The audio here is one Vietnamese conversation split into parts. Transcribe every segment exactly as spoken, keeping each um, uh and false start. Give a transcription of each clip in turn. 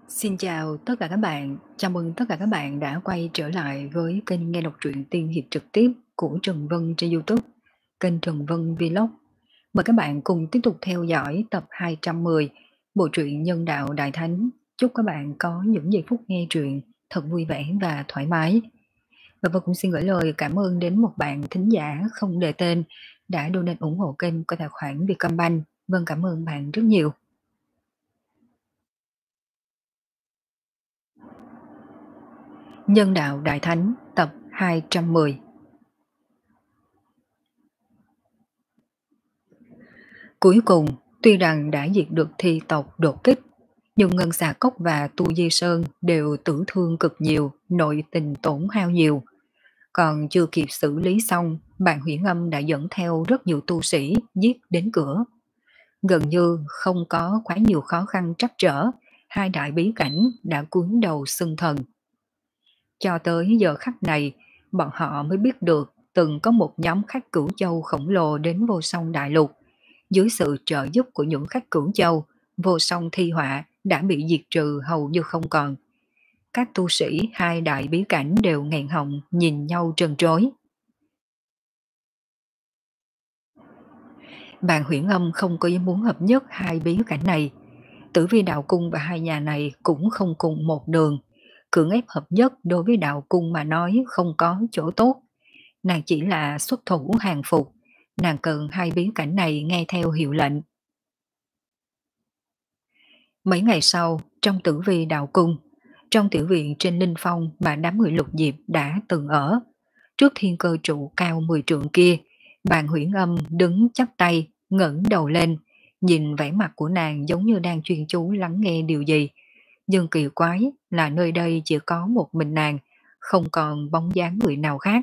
Xin chào tất cả các bạn, chào mừng tất cả các bạn đã quay trở lại với kênh nghe đọc truyện tiên hiệp trực tiếp của Trần Vân trên YouTube, kênh Trần Vân Vlog. Mời các bạn cùng tiếp tục theo dõi tập hai trăm mười bộ truyện Nhân đạo Đại Thánh. Chúc các bạn có những giây phút nghe truyện thật vui vẻ và thoải mái. Và Vân cũng xin gửi lời cảm ơn đến một bạn thính giả không đề tên đã donate ủng hộ kênh qua tài khoản Vietcombank. Vân cảm ơn bạn rất nhiều. Nhân đạo Đại Thánh tập hai trăm mười. Cuối cùng, tuy rằng đã diệt được thi tộc đột kích, nhưng Ngân Xà Cốc và Tu Di Sơn đều tử thương cực nhiều, nội tình tổn hao nhiều. Còn chưa kịp xử lý xong, bạn Huyễn Âm đã dẫn theo rất nhiều tu sĩ giết đến cửa. Gần như không có quá nhiều khó khăn trắc trở, hai đại bí cảnh đã cúi đầu xưng thần. Cho tới giờ khắc này, bọn họ mới biết được từng có một nhóm khách Cửu Châu khổng lồ đến Vô Song Đại Lục. Dưới sự trợ giúp của những khách Cửu Châu, Vô Song Thi Họa đã bị diệt trừ hầu như không còn. Các tu sĩ hai đại bí cảnh đều nghẹn họng nhìn nhau trân trối. Bàn Huyễn Âm không có ý muốn hợp nhất hai bí cảnh này. Tử Vi Đạo Cung và hai nhà này cũng không cùng một đường. Cưỡng ép hợp nhất đối với Đạo Cung mà nói không có chỗ tốt. Nàng chỉ là xuất thủ hàng phục. Nàng cần hai bí cảnh này nghe theo hiệu lệnh. Mấy ngày sau, trong Tử Vi Đạo Cung, trong tiểu viện trên Linh Phong mà đám người Lục Diệp đã từng ở, trước thiên cơ trụ cao mười trượng kia, Bàn Huyễn Âm đứng chắp tay, ngẩng đầu lên, nhìn vẻ mặt của nàng giống như đang chuyên chú lắng nghe điều gì. Nhưng kỳ quái là nơi đây chỉ có một mình nàng, không còn bóng dáng người nào khác.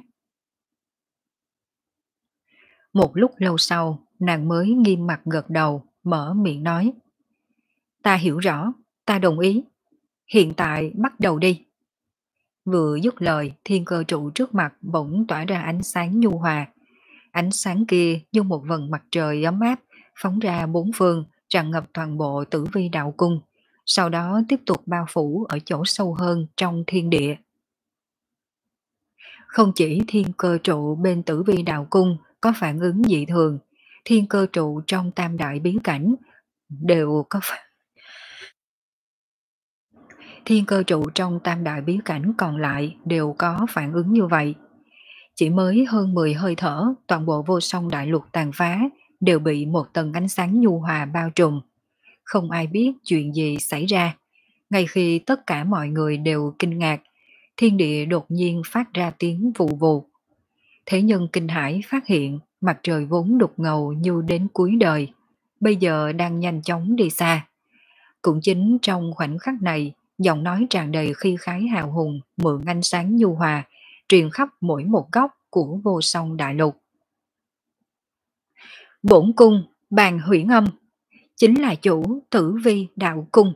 Một lúc lâu sau, nàng mới nghiêm mặt gật đầu, mở miệng nói: "Ta hiểu rõ, ta đồng ý. Hiện tại bắt đầu đi." Vừa dứt lời, thiên cơ trụ trước mặt bỗng tỏa ra ánh sáng nhu hòa. Ánh sáng kia như một vầng mặt trời ấm áp, phóng ra bốn phương, tràn ngập toàn bộ Tử Vi Đạo Cung, sau đó tiếp tục bao phủ ở chỗ sâu hơn trong thiên địa. Không chỉ thiên cơ trụ bên Tử Vi Đạo Cung có phản ứng dị thường, thiên cơ trụ trong tam đại bí cảnh đều có phản Thiên cơ trụ trong tam đại bí cảnh còn lại đều có phản ứng như vậy. Chỉ mới hơn mười hơi thở, toàn bộ Vô Song Đại Lục tàn phá đều bị một tầng ánh sáng nhu hòa bao trùm. Không ai biết chuyện gì xảy ra. Ngay khi tất cả mọi người đều kinh ngạc, thiên địa đột nhiên phát ra tiếng vù vù. Thế nhân kinh hãi phát hiện mặt trời vốn đục ngầu như đến cuối đời, bây giờ đang nhanh chóng đi xa. Cũng chính trong khoảnh khắc này, giọng nói tràn đầy khí khái hào hùng mượn ánh sáng nhu hòa, truyền khắp mỗi một góc của Vô Song Đại Lục. Bổn cung Bàn Huyễn Âm chính là chủ Tử Vi Đạo Cung.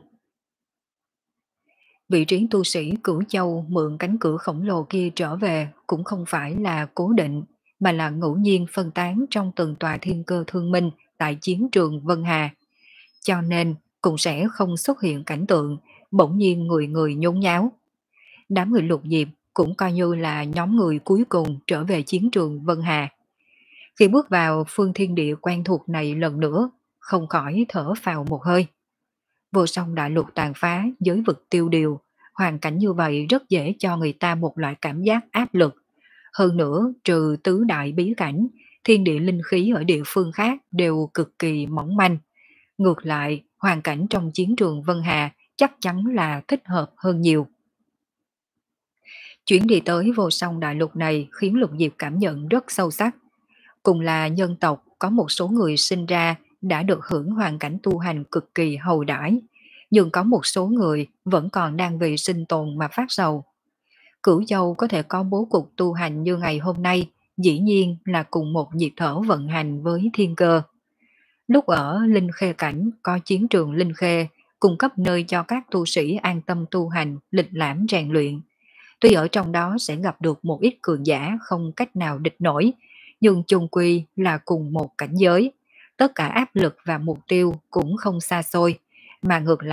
Vị trí tu sĩ Cửu Châu mượn cánh cửa khổng lồ kia trở về cũng không phải là cố định, mà là ngẫu nhiên phân tán trong từng tòa thiên cơ thương minh tại chiến trường Vân Hà. Cho nên cũng sẽ không xuất hiện cảnh tượng bỗng nhiên người người nhốn nháo. Đám người Lục Diệp cũng coi như là nhóm người cuối cùng trở về chiến trường Vân Hà. Khi bước vào phương thiên địa quen thuộc này lần nữa, không khỏi thở phào một hơi. Vô Song Đại Lục tàn phá, giới vực tiêu điều, hoàn cảnh như vậy rất dễ cho người ta một loại cảm giác áp lực. Hơn nữa, trừ tứ đại bí cảnh, thiên địa linh khí ở địa phương khác đều cực kỳ mỏng manh. Ngược lại, hoàn cảnh trong chiến trường Vân Hà chắc chắn là thích hợp hơn nhiều. Chuyến đi tới Vô Song Đại Lục này khiến Lục Diệp cảm nhận rất sâu sắc. Cùng là nhân tộc, có một số người sinh ra đã được hưởng hoàn cảnh tu hành cực kỳ hậu đãi, nhưng có một số người vẫn còn đang vì sinh tồn mà phát sầu. Cửu Châu có thể có bố cục tu hành như ngày hôm nay, dĩ nhiên là cùng một nhịp thở vận hành với thiên cơ. Lúc ở Linh Khê Cảnh có chiến trường Linh Khê, cung cấp nơi cho các tu sĩ an tâm tu hành, lịch lãm rèn luyện. Tuy ở trong đó sẽ gặp được một ít cường giả không cách nào địch nổi, nhưng chung quy là cùng một cảnh giới. Tất cả áp lực và mục tiêu cũng không xa xôi, mà ngược lại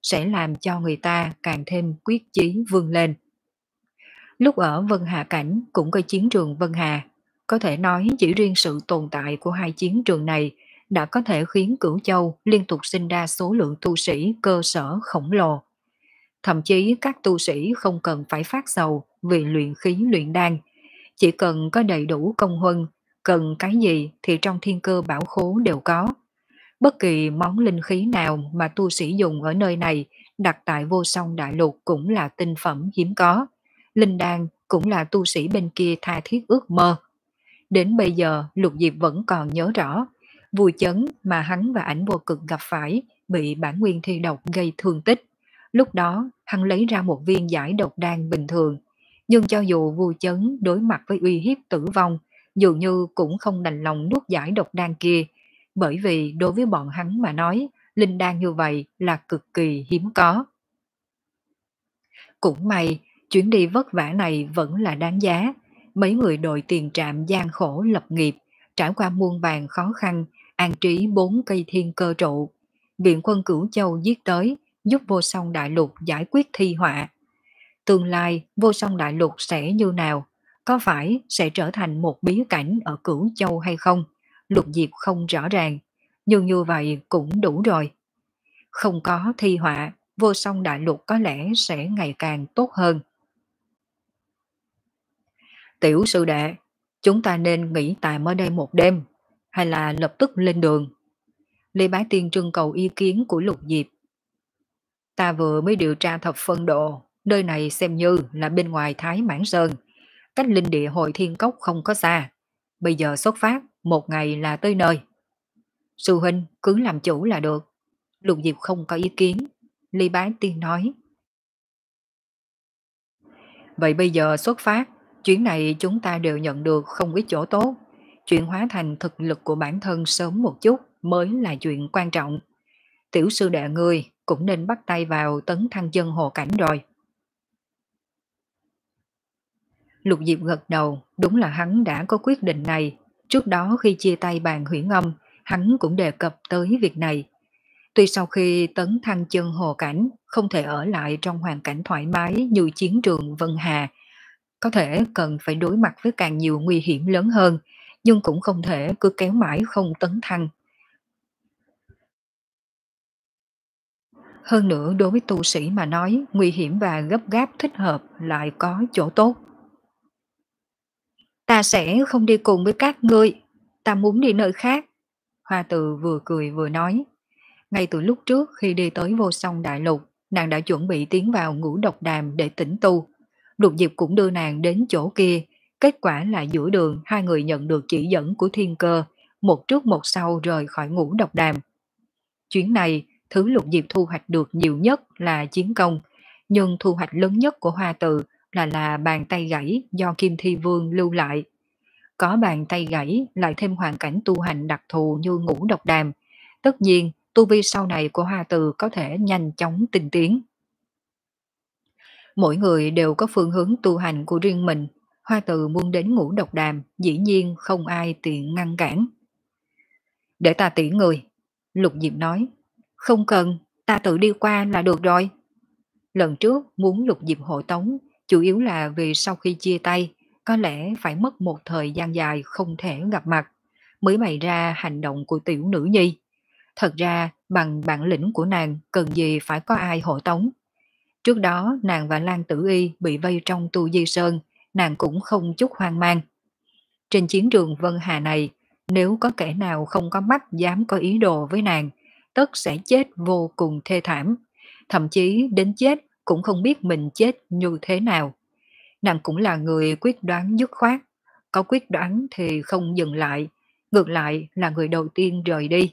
sẽ làm cho người ta càng thêm quyết chí vươn lên. Lúc ở Vân Hà Cảnh cũng có chiến trường Vân Hà, có thể nói chỉ riêng sự tồn tại của hai chiến trường này đã có thể khiến Cửu Châu liên tục sinh ra số lượng tu sĩ cơ sở khổng lồ. Thậm chí các tu sĩ không cần phải phát sầu vì luyện khí luyện đan, chỉ cần có đầy đủ công huân, cần cái gì thì trong thiên cơ bảo khố đều có. Bất kỳ món linh khí nào mà tu sĩ dùng ở nơi này đặt tại Vô Song Đại Lục cũng là tinh phẩm hiếm có. Linh đan cũng là tu sĩ bên kia tha thiết ước mơ. Đến bây giờ Lục Diệp vẫn còn nhớ rõ, vui chấn mà hắn và Ảnh Vô Cực gặp phải bị bản nguyên thi độc gây thương tích. Lúc đó hắn lấy ra một viên giải độc đan bình thường, nhưng cho dù vui chấn đối mặt với uy hiếp tử vong, dường như cũng không đành lòng nuốt giải độc đan kia, bởi vì đối với bọn hắn mà nói, linh đan như vậy là cực kỳ hiếm có. Cũng may, chuyến đi vất vả này vẫn là đáng giá. Mấy người đội tiền trạm gian khổ lập nghiệp, trải qua muôn vàn khó khăn, an trí bốn cây thiên cơ trụ. Viện quân Cửu Châu giết tới, giúp Vô Song Đại Lục giải quyết thi họa. Tương lai Vô Song Đại Lục sẽ như nào? Có phải sẽ trở thành một bí cảnh ở Cửu Châu hay không? Lục Diệp không rõ ràng, nhưng như vậy cũng đủ rồi. Không có thi họa, Vô Song Đại Lục có lẽ sẽ ngày càng tốt hơn. Tiểu sư đệ, chúng ta nên nghỉ tạm ở đây một đêm, hay là lập tức lên đường? Lê Bá Tiên trưng cầu ý kiến của Lục Diệp. Ta vừa mới điều tra thập phân độ, nơi này xem như là bên ngoài Thái Mãn Sơn, cách linh địa Hội Thiên Cốc không có xa. Bây giờ xuất phát, một ngày là tới nơi. Sư huynh cứ làm chủ là được. Lục Diệp không có ý kiến. Ly Bá Tiên nói. Vậy bây giờ xuất phát, chuyến này chúng ta đều nhận được không ít chỗ tốt. Chuyện hóa thành thực lực của bản thân sớm một chút mới là chuyện quan trọng. Tiểu sư đệ ngươi cũng nên bắt tay vào tấn thăng chân hồ cảnh rồi. Lục Diệp gật đầu, đúng là hắn đã có quyết định này. Trước đó khi chia tay bàn Huyễn Âm, hắn cũng đề cập tới việc này. Tuy sau khi tấn thăng chân hồ cảnh, không thể ở lại trong hoàn cảnh thoải mái như chiến trường Vân Hà, có thể cần phải đối mặt với càng nhiều nguy hiểm lớn hơn, nhưng cũng không thể cứ kéo mãi không tấn thăng. Hơn nữa đối với tu sĩ mà nói, nguy hiểm và gấp gáp thích hợp lại có chỗ tốt. Ta sẽ không đi cùng với các ngươi, ta muốn đi nơi khác. Hoa Từ vừa cười vừa nói. Ngay từ lúc trước khi đi tới Vô Song Đại Lục, nàng đã chuẩn bị tiến vào Ngũ Độc Đàm để tĩnh tu. Lục Diệp cũng đưa nàng đến chỗ kia, kết quả là giữa đường hai người nhận được chỉ dẫn của Thiên Cơ, một trước một sau rời khỏi Ngũ Độc Đàm. Chuyến này, thứ Lục Diệp thu hoạch được nhiều nhất là chiến công, nhưng thu hoạch lớn nhất của Hoa Từ là là bàn tay gãy do Kim Thi Vương lưu lại. Có bàn tay gãy lại thêm hoàn cảnh tu hành đặc thù như Ngũ Độc Đàm, tất nhiên tu vi sau này của Hoa Từ có thể nhanh chóng tinh tiến. Mỗi người đều có phương hướng tu hành của riêng mình, Hoa Từ muốn đến Ngũ Độc Đàm dĩ nhiên không ai tiện ngăn cản. Để ta tiễn người, Lục Diệp nói. Không cần, ta tự đi qua là được rồi. Lần trước muốn Lục Diệp hộ tống, chủ yếu là vì sau khi chia tay, có lẽ phải mất một thời gian dài không thể gặp mặt, mới bày ra hành động của tiểu nữ nhi. Thật ra, bằng bản lĩnh của nàng cần gì phải có ai hộ tống. Trước đó, nàng và Lan Tử Y bị vây trong Tu Di Sơn, nàng cũng không chút hoang mang. Trên chiến trường Vân Hà này, nếu có kẻ nào không có mắt dám có ý đồ với nàng, tất sẽ chết vô cùng thê thảm. Thậm chí đến chết cũng không biết mình chết như thế nào. Nàng cũng là người quyết đoán dứt khoát, có quyết đoán thì không dừng lại, ngược lại là người đầu tiên rời đi.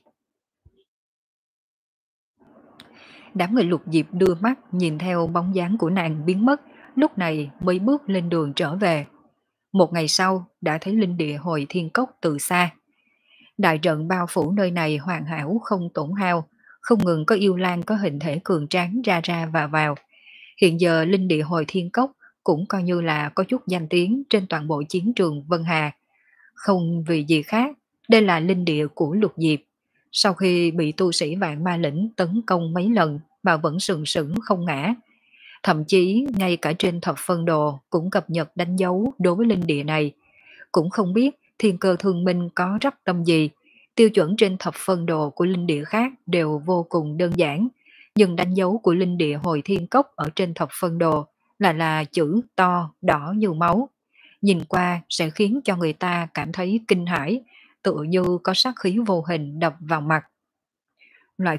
Đám người Lục Diệp đưa mắt nhìn theo bóng dáng của nàng biến mất, lúc này mới bước lên đường trở về. Một ngày sau đã thấy linh địa Hồi Thiên Cốc từ xa. Đại trận bao phủ nơi này hoàn hảo không tổn hao, không ngừng có yêu lan có hình thể cường tráng ra ra vào vào. Hiện giờ linh địa Hồi Thiên Cốc cũng coi như là có chút danh tiếng trên toàn bộ chiến trường Vân Hà. Không vì gì khác, đây là linh địa của Lục Diệp. Sau khi bị tu sĩ Vạn Ma Lĩnh tấn công mấy lần, mà vẫn sừng sững không ngã. Thậm chí ngay cả trên thập phân đồ cũng cập nhật đánh dấu đối với linh địa này. Cũng không biết thiên cơ thương minh có rắp tâm gì. Tiêu chuẩn trên thập phân đồ của linh địa khác đều vô cùng đơn giản. Nhưng đánh dấu của linh địa hồi thiên cốc ở trên thập phân đồ là là chữ to, đỏ như máu. Nhìn qua sẽ khiến cho người ta cảm thấy kinh hãi, tựa như có sát khí vô hình đập vào mặt. Loại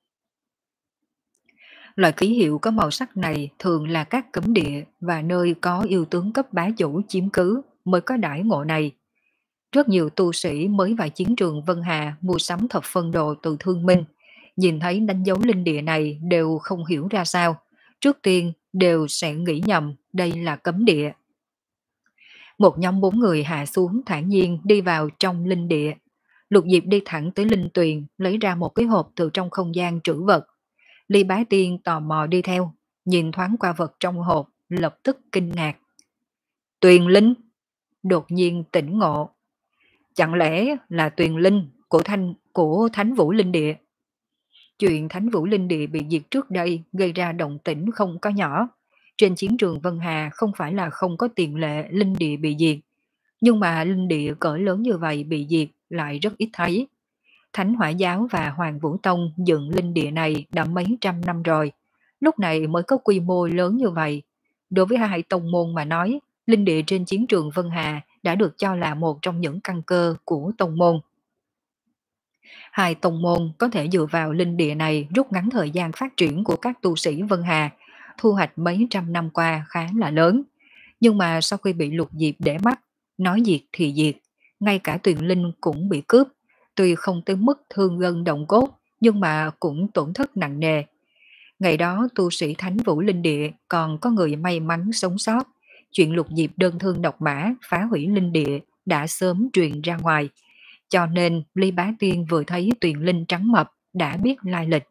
Loại ký hiệu có màu sắc này thường là các cấm địa và nơi có yêu tướng cấp bá chủ chiếm cứ mới có đãi ngộ này. Rất nhiều tu sĩ mới vào chiến trường Vân Hà mua sắm thập phân đồ từ thương minh, nhìn thấy đánh dấu linh địa này đều không hiểu ra sao. Trước tiên đều sẽ nghĩ nhầm đây là cấm địa. Một nhóm bốn người hạ xuống thản nhiên đi vào trong linh địa. Lục Diệp đi thẳng tới linh tuyền, lấy ra một cái hộp từ trong không gian trữ vật. Ly Bá Tiên tò mò đi theo, nhìn thoáng qua vật trong hộp, lập tức kinh ngạc. Tuyền linh, đột nhiên tỉnh ngộ. Chẳng lẽ là tuyền linh của thanh của Thánh Vũ Linh Địa? Chuyện Thánh Vũ Linh Địa bị diệt trước đây gây ra động tĩnh không có nhỏ. Trên chiến trường Vân Hà không phải là không có tiền lệ linh địa bị diệt, nhưng mà linh địa cỡ lớn như vậy bị diệt lại rất ít thấy. Thánh Hỏa Giáo và Hoàng Vũ Tông dựng linh địa này đã mấy trăm năm rồi, lúc này mới có quy mô lớn như vậy. Đối với hai tông môn mà nói, linh địa trên chiến trường Vân Hà đã được cho là một trong những căn cơ của tông môn. Hai tông môn có thể dựa vào linh địa này rút ngắn thời gian phát triển của các tu sĩ Vân Hà, thu hoạch mấy trăm năm qua khá là lớn. Nhưng mà sau khi bị Lục Diệp để mắt, nói diệt thì diệt, ngay cả Tuyền Linh cũng bị cướp, tuy không tới mức thương gân động cốt, nhưng mà cũng tổn thất nặng nề. Ngày đó tu sĩ Thánh Vũ Linh Địa còn có người may mắn sống sót, chuyện Lục Diệp đơn thương độc mã phá hủy linh địa đã sớm truyền ra ngoài, cho nên Ly Bá Tiên vừa thấy Tuyền Linh trắng mập đã biết lai lịch.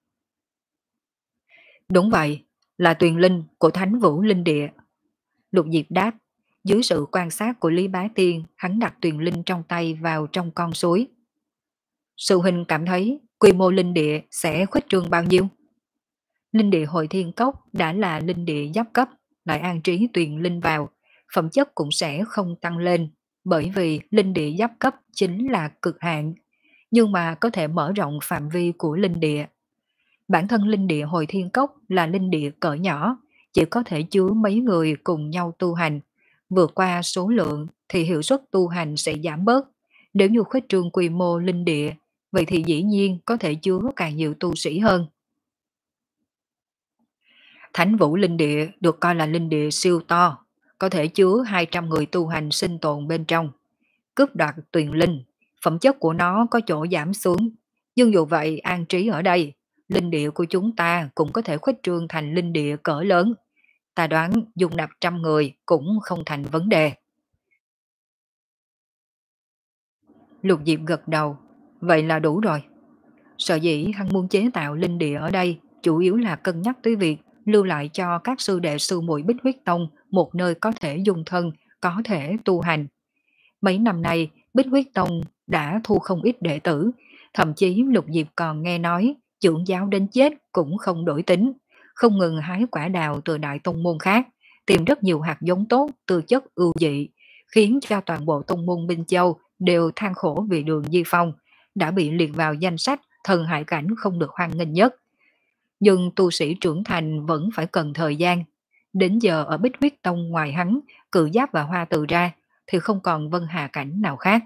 Đúng vậy, là Tuyền Linh của Thánh Vũ Linh Địa. Lục Diệp đáp, dưới sự quan sát của Lý Bá Tiên, hắn đặt Tuyền Linh trong tay vào trong con suối. Sư huynh cảm thấy quy mô linh địa sẽ khuếch trương bao nhiêu? Linh địa Hội Thiên Cốc đã là linh địa giáp cấp, lại an trí Tuyền Linh vào, phẩm chất cũng sẽ không tăng lên, bởi vì linh địa giáp cấp chính là cực hạn, nhưng mà có thể mở rộng phạm vi của linh địa. Bản thân linh địa Hồi Thiên Cốc là linh địa cỡ nhỏ, chỉ có thể chứa mấy người cùng nhau tu hành. Vượt qua số lượng thì hiệu suất tu hành sẽ giảm bớt. Nếu như khuếch trương quy mô linh địa, vậy thì dĩ nhiên có thể chứa càng nhiều tu sĩ hơn. Thánh Vũ Linh Địa được coi là linh địa siêu to, có thể chứa hai trăm người tu hành sinh tồn bên trong. Cướp đoạt Tuyền Linh, phẩm chất của nó có chỗ giảm xuống, nhưng dù vậy an trí ở đây, linh địa của chúng ta cũng có thể khuếch trương thành linh địa cỡ lớn. Ta đoán dùng nạp trăm người cũng không thành vấn đề. Lục Diệp gật đầu, vậy là đủ rồi. Sở dĩ hắn muốn chế tạo linh địa ở đây chủ yếu là cân nhắc tới việc lưu lại cho các sư đệ sư muội Bích Huyết Tông một nơi có thể dung thân, có thể tu hành. Mấy năm nay, Bích Huyết Tông đã thu không ít đệ tử, thậm chí Lục Diệp còn nghe nói trưởng giáo đến chết cũng không đổi tính, không ngừng hái quả đào từ đại tông môn khác, tìm rất nhiều hạt giống tốt, tư chất ưu dị, khiến cho toàn bộ tông môn Minh Châu đều than khổ vì Đường Di Phong, đã bị liệt vào danh sách thần hại cảnh không được hoan nghênh nhất. Nhưng tu sĩ trưởng thành vẫn phải cần thời gian. Đến giờ ở Bích Huyết Tông ngoài hắn, Cự Giáp và Hoa Từ ra, thì không còn Vân Hà cảnh nào khác.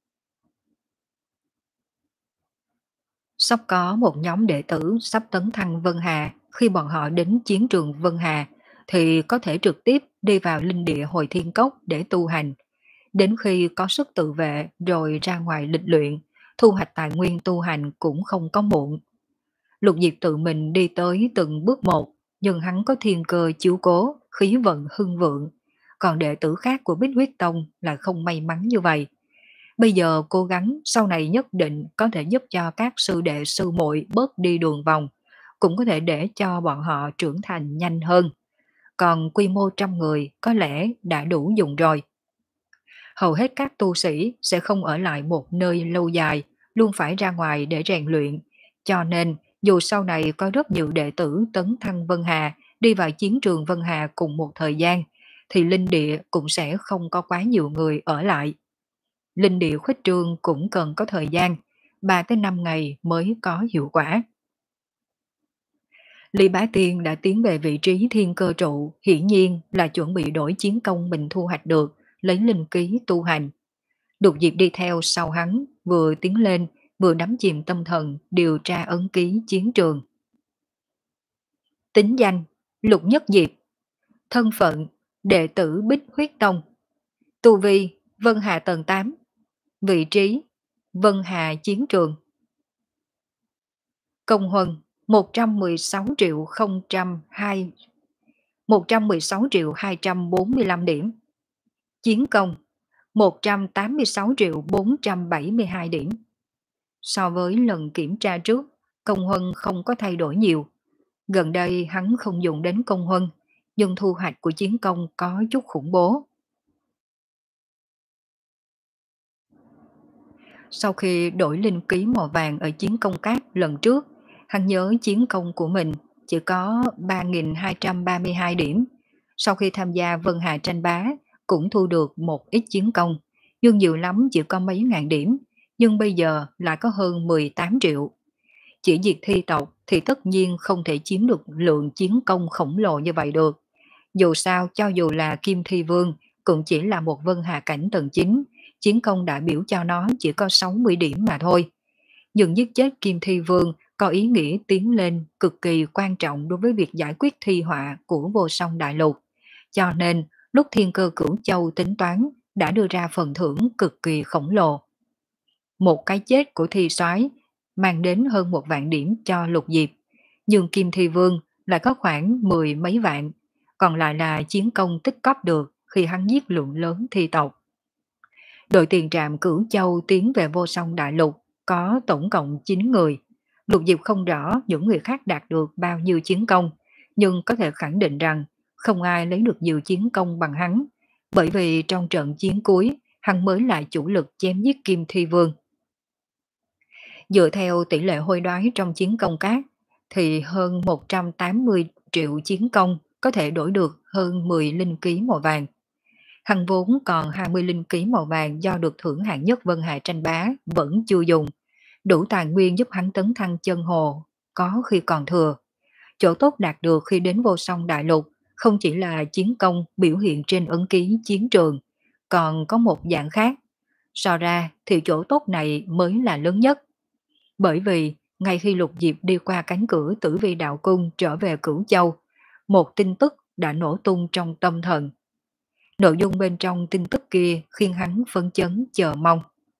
Sắp có một nhóm đệ tử sắp tấn thăng Vân Hà, khi bọn họ đến chiến trường Vân Hà, thì có thể trực tiếp đi vào linh địa Hồi Thiên Cốc để tu hành. Đến khi có sức tự vệ rồi ra ngoài lịch luyện, thu hoạch tài nguyên tu hành cũng không có muộn. Lục Diệp tự mình đi tới từng bước một, nhưng hắn có thiên cơ chiếu cố, khí vận hưng vượng. Còn đệ tử khác của Bích Huyết Tông là không may mắn như vậy. Bây giờ cố gắng sau này nhất định có thể giúp cho các sư đệ sư muội bớt đi đường vòng, cũng có thể để cho bọn họ trưởng thành nhanh hơn. Còn quy mô trăm người có lẽ đã đủ dùng rồi. Hầu hết các tu sĩ sẽ không ở lại một nơi lâu dài, luôn phải ra ngoài để rèn luyện, cho nên Dù sau này có rất nhiều đệ tử tấn thăng Vân Hà đi vào chiến trường Vân Hà cùng một thời gian, thì linh địa cũng sẽ không có quá nhiều người ở lại. Linh địa khuếch trương cũng cần có thời gian, ba tới năm ngày mới có hiệu quả. Lý Bá Tiên đã tiến về vị trí thiên cơ trụ, hiển nhiên là chuẩn bị đổi chiến công mình thu hoạch được, lấy linh ký tu hành. Lục Diệp đi theo sau hắn, vừa tiến lên, vừa đắm chìm tâm thần, điều tra ấn ký chiến trường. Tính danh: Lục Nhất Diệp. Thân phận: đệ tử Bích Huyết Tông. Tu vi: Vân Hà tầng tám. Vị trí: Vân Hà chiến trường. Công huân: một trăm mười sáu triệu không trăm hai một trăm mười sáu triệu hai trăm bốn mươi lăm điểm. Chiến công: một trăm tám mươi sáu triệu bốn trăm bảy mươi hai điểm. So với lần kiểm tra trước, công huân không có thay đổi nhiều. Gần đây hắn không dùng đến công huân, nhưng thu hoạch của chiến công có chút khủng bố. Sau khi đổi linh ký màu vàng ở chiến công cát lần trước, hắn nhớ chiến công của mình chỉ có ba nghìn hai trăm ba mươi hai điểm. Sau khi tham gia Vân Hà tranh bá, cũng thu được một ít chiến công, nhưng nhiều lắm chỉ có mấy ngàn điểm, nhưng bây giờ lại có hơn mười tám triệu. Chỉ diệt thi tộc thì tất nhiên không thể chiếm được lượng chiến công khổng lồ như vậy được. Dù sao, cho dù là Kim Thi Vương, cũng chỉ là một Vân Hà cảnh tầng chín, chiến công đại biểu cho nó chỉ có sáu mươi điểm mà thôi. Nhưng giết chết Kim Thi Vương có ý nghĩa tiến lên cực kỳ quan trọng đối với việc giải quyết thi họa của vô song đại lục. Cho nên, lúc Thiên Cơ Cửu Châu tính toán đã đưa ra phần thưởng cực kỳ khổng lồ. Một cái chết của Thi Soái mang đến hơn một vạn điểm cho Lục Diệp, nhưng Kim Thi Vương lại có khoảng mười mấy vạn, còn lại là chiến công tích cóp được khi hắn giết lượng lớn thi tộc. Đội tiền trạm Cửu Châu tiến về vô song đại lục có tổng cộng chín người. Lục Diệp không rõ những người khác đạt được bao nhiêu chiến công, nhưng có thể khẳng định rằng không ai lấy được nhiều chiến công bằng hắn, bởi vì trong trận chiến cuối, hắn mới là chủ lực chém giết Kim Thi Vương. Dựa theo tỷ lệ hối đoái trong chiến công cát, thì hơn một trăm tám mươi triệu chiến công có thể đổi được hơn mười linh ký màu vàng. Hắn vốn còn hai mươi linh ký màu vàng do được thưởng hạng nhất Vân Hà tranh bá vẫn chưa dùng, đủ tài nguyên giúp hắn tấn thăng chân hồ, có khi còn thừa. Chỗ tốt đạt được khi đến vô song đại lục không chỉ là chiến công biểu hiện trên ấn ký chiến trường, còn có một dạng khác. So ra thì chỗ tốt này mới là lớn nhất. Bởi vì ngay khi Lục Diệp đi qua cánh cửa Tử Vi Đạo Cung trở về Cửu Châu, một tin tức đã nổ tung trong tâm thần. Nội dung bên trong tin tức kia khiến hắn phấn chấn chờ mong.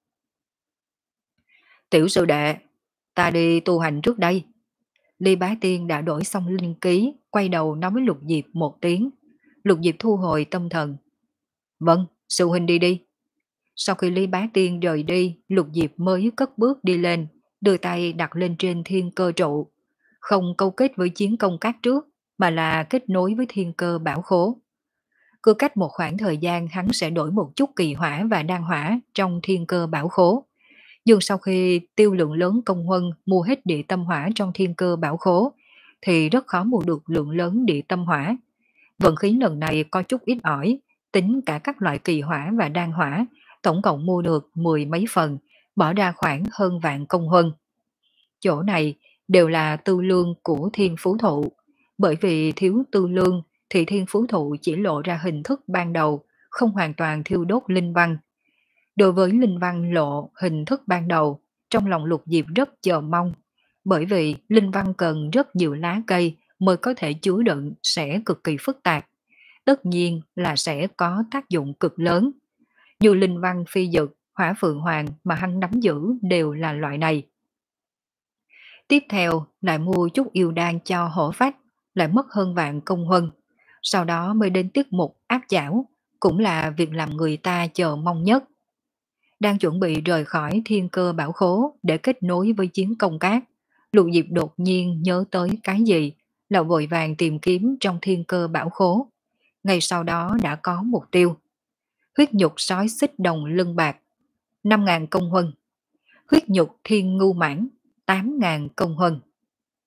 Tiểu sư đệ, ta đi tu hành trước đây. Ly Bá Tiên đã đổi xong linh ký, quay đầu nói với Lục Diệp một tiếng. Lục Diệp thu hồi tâm thần. Vâng, sư huynh đi đi. Sau khi Ly Bá Tiên rời đi, Lục Diệp mới cất bước đi lên, đưa tay đặt lên trên thiên cơ trụ. Không câu kết với chiến công cát trước, mà là kết nối với thiên cơ bảo khố. Cứ cách một khoảng thời gian hắn sẽ đổi một chút kỳ hỏa và đan hỏa trong thiên cơ bảo khố. Nhưng sau khi tiêu lượng lớn công huân mua hết địa tâm hỏa trong thiên cơ bảo khố, thì rất khó mua được lượng lớn địa tâm hỏa. Vận khí lần này có chút ít ỏi, tính cả các loại kỳ hỏa và đan hỏa, tổng cộng mua được mười mấy phần, bỏ ra khoảng hơn vạn công huân. Chỗ này đều là tư lương của thiên phú thụ, bởi vì thiếu tư lương thì thiên phú thụ chỉ lộ ra hình thức ban đầu, không hoàn toàn thiêu đốt linh văn. Đối với linh văn lộ hình thức ban đầu, trong lòng Lục Diệp rất chờ mong, bởi vì linh văn cần rất nhiều lá cây mới có thể chứa đựng, sẽ cực kỳ phức tạp. Tất nhiên là sẽ có tác dụng cực lớn. Như linh văn phi dực, hỏa phượng hoàng mà hắn nắm giữ đều là loại này. Tiếp theo lại mua chút yêu đan cho hổ phách, lại mất hơn vạn công huân. Sau đó mới đến tiết mục áp chảo, cũng là việc làm người ta chờ mong nhất. Đang chuẩn bị rời khỏi thiên cơ bảo khố để kết nối với chiến công cát, Lục Diệp đột nhiên nhớ tới cái gì, là vội vàng tìm kiếm trong thiên cơ bảo khố. Ngay sau đó đã có mục tiêu. Huyết nhục sói xích đồng lưng bạc, năm ngàn công huân. Huyết nhục thiên ngu mãn, tám ngàn công huân.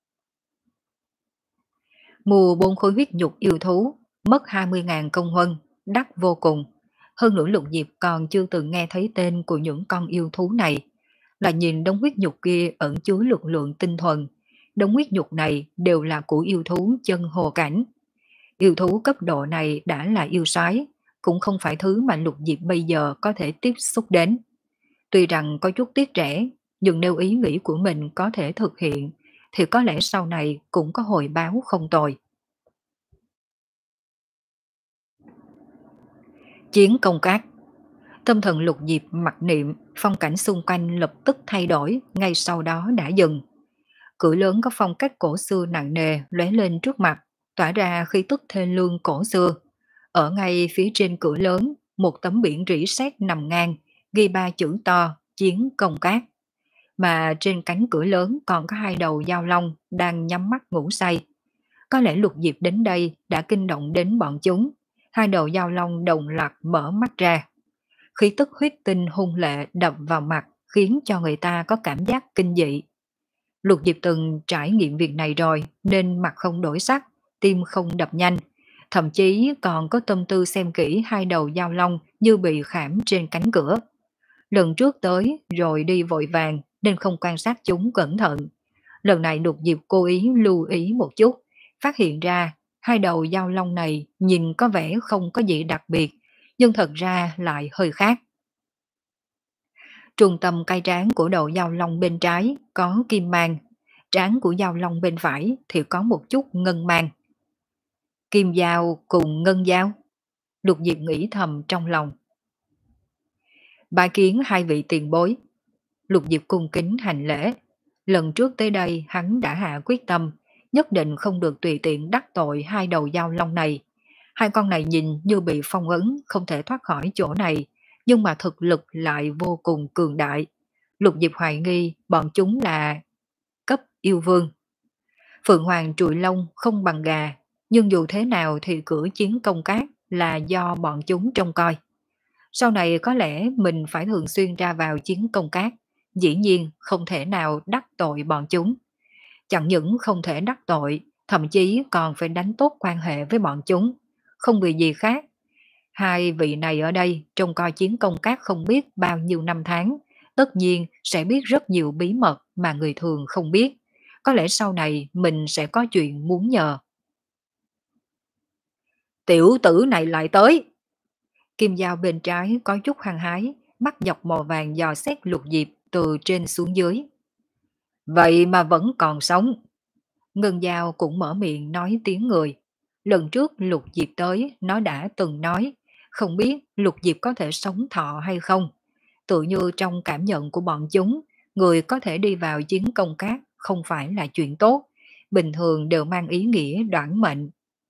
Mua bốn khối huyết nhục yêu thú, mất hai mươi ngàn công huân, đắt vô cùng. Hơn nữa Lục Diệp còn chưa từng nghe thấy tên của những con yêu thú này. Là nhìn đống huyết nhục kia ẩn chứa lực lượng tinh thuần. Đống huyết nhục này đều là của yêu thú chân hồ cảnh. Yêu thú cấp độ này đã là yêu sái, cũng không phải thứ mà Lục Diệp bây giờ có thể tiếp xúc đến. Tuy rằng có chút tiếc rẻ, nhưng nếu ý nghĩ của mình có thể thực hiện, thì có lẽ sau này cũng có hồi báo không tồi. Chiến công cát. Tâm thần Lục Diệp mặc niệm, phong cảnh xung quanh lập tức thay đổi, ngay sau đó đã dừng. Cửa lớn có phong cách cổ xưa nặng nề lóe lên trước mặt, tỏa ra khí tức thê lương cổ xưa. Ở ngay phía trên cửa lớn, một tấm biển rỉ sét nằm ngang, ghi ba chữ to, chiến công cát. Mà trên cánh cửa lớn còn có hai đầu dao long đang nhắm mắt ngủ say. Có lẽ Lục Diệp đến đây đã kinh động đến bọn chúng. Hai đầu dao long đồng loạt mở mắt ra. Khí tức huyết tinh hung lệ đập vào mặt khiến cho người ta có cảm giác kinh dị. Lục Diệp từng trải nghiệm việc này rồi nên mặt không đổi sắc, tim không đập nhanh. Thậm chí còn có tâm tư xem kỹ hai đầu dao long như bị khảm trên cánh cửa. Lần trước tới rồi đi vội vàng nên không quan sát chúng cẩn thận. Lần này Lục Diệp cố ý lưu ý một chút, phát hiện ra hai đầu dao long này nhìn có vẻ không có gì đặc biệt, nhưng thật ra lại hơi khác. Trung tâm cây trán của đầu dao long bên trái có kim mang, trán của dao long bên phải thì có một chút ngân mang. Kim dao cùng ngân dao, Lục Diệp nghĩ thầm trong lòng. Bái kiến hai vị tiền bối. Lục Diệp cung kính hành lễ. Lần trước tới đây hắn đã hạ quyết tâm, nhất định không được tùy tiện đắc tội hai đầu dao long này. Hai con này nhìn như bị phong ấn, không thể thoát khỏi chỗ này, nhưng mà thực lực lại vô cùng cường đại. Lục Diệp hoài nghi bọn chúng là cấp yêu vương. Phượng Hoàng trụi lông không bằng gà, nhưng dù thế nào thì cửa chiến công cát là do bọn chúng trông coi. Sau này có lẽ mình phải thường xuyên ra vào chiến công cát, dĩ nhiên không thể nào đắc tội bọn chúng. Chẳng những không thể đắc tội, thậm chí còn phải đánh tốt quan hệ với bọn chúng. Không vì gì khác. Hai vị này ở đây trông coi chiến công cát không biết bao nhiêu năm tháng, tất nhiên sẽ biết rất nhiều bí mật mà người thường không biết. Có lẽ sau này mình sẽ có chuyện muốn nhờ. Tiểu tử này lại tới. Kim dao bên trái có chút hăng hái, mắt dọc màu vàng dò xét Lục Diệp từ trên xuống dưới. Vậy mà vẫn còn sống. Ngân dao cũng mở miệng nói tiếng người. Lần trước Lục Diệp tới, nó đã từng nói, không biết Lục Diệp có thể sống thọ hay không. Tự như trong cảm nhận của bọn chúng, người có thể đi vào chiến công cát không phải là chuyện tốt, bình thường đều mang ý nghĩa đoản mệnh.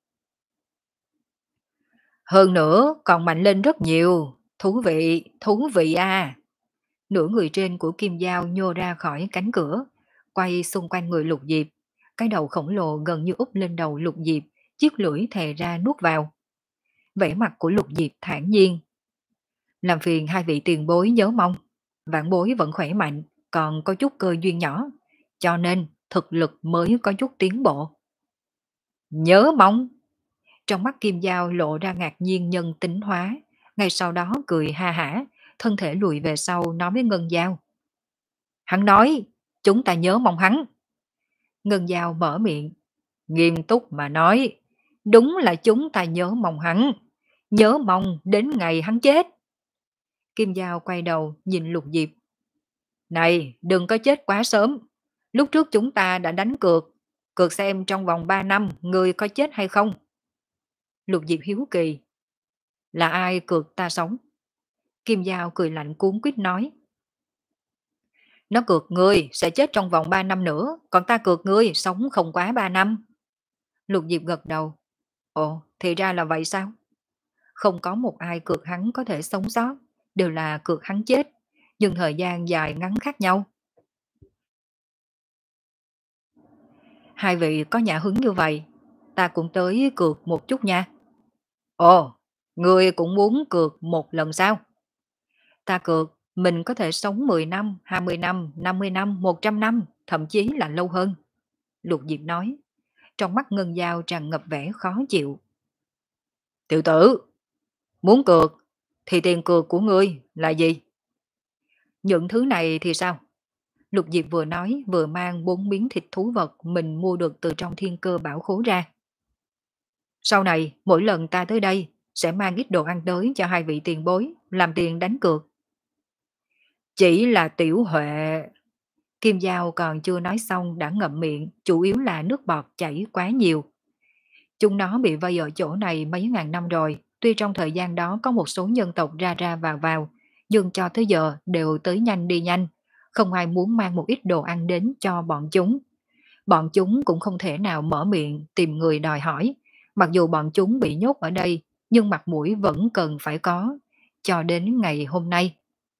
Hơn nữa còn mạnh lên rất nhiều, thú vị, thú vị à. Nửa người trên của Kim Giao nhô ra khỏi cánh cửa, quay xung quanh người Lục Diệp. Cái đầu khổng lồ gần như úp lên đầu Lục Diệp, chiếc lưỡi thè ra nuốt vào. Vẻ mặt của Lục Diệp thản nhiên. Làm phiền hai vị tiền bối nhớ mong, vạn bối vẫn khỏe mạnh, còn có chút cơ duyên nhỏ, cho nên thực lực mới có chút tiến bộ. Nhớ mong. Trong mắt Kim Giao lộ ra ngạc nhiên nhân tính hóa, ngay sau đó cười ha hả, thân thể lùi về sau nói với Ngân Giao. Hắn nói, chúng ta nhớ mong hắn. Ngân Giao mở miệng, nghiêm túc mà nói, đúng là chúng ta nhớ mong hắn, nhớ mong đến ngày hắn chết. Kim Giao quay đầu nhìn Lục Diệp. Này, đừng có chết quá sớm, lúc trước chúng ta đã đánh cược, cược xem trong vòng ba năm người có chết hay không. Lục Diệp hiếu kỳ. Là ai cược ta sống? Kim Giao cười lạnh cuốn quýt nói. Nó cược ngươi sẽ chết trong vòng ba năm nữa, còn ta cược ngươi sống không quá ba năm. Lục Diệp gật đầu. Ồ, thì ra là vậy sao? Không có một ai cược hắn có thể sống sót, đều là cược hắn chết, nhưng thời gian dài ngắn khác nhau. Hai vị có nhã hứng như vậy, ta cũng tới cược một chút nha. Ồ, ngươi cũng muốn cược một lần sao? Ta cược mình có thể sống mười năm, hai mươi năm, năm mươi năm, một trăm năm, thậm chí là lâu hơn. Lục Diệp nói, trong mắt Ngân Giao tràn ngập vẻ khó chịu. Tiểu tử, muốn cược thì tiền cược của ngươi là gì? Những thứ này thì sao? Lục Diệp vừa nói vừa mang bốn miếng thịt thú vật mình mua được từ trong thiên cơ bảo khố ra. Sau này, mỗi lần ta tới đây, sẽ mang ít đồ ăn tới cho hai vị tiền bối, làm tiền đánh cược. Chỉ là tiểu huệ. Kim Giao còn chưa nói xong đã ngậm miệng, chủ yếu là nước bọt chảy quá nhiều. Chúng nó bị vây ở chỗ này mấy ngàn năm rồi, tuy trong thời gian đó có một số nhân tộc ra ra vào vào, nhưng cho tới giờ đều tới nhanh đi nhanh, không ai muốn mang một ít đồ ăn đến cho bọn chúng. Bọn chúng cũng không thể nào mở miệng tìm người đòi hỏi, mặc dù bọn chúng bị nhốt ở đây, nhưng mặt mũi vẫn cần phải có, cho đến ngày hôm nay.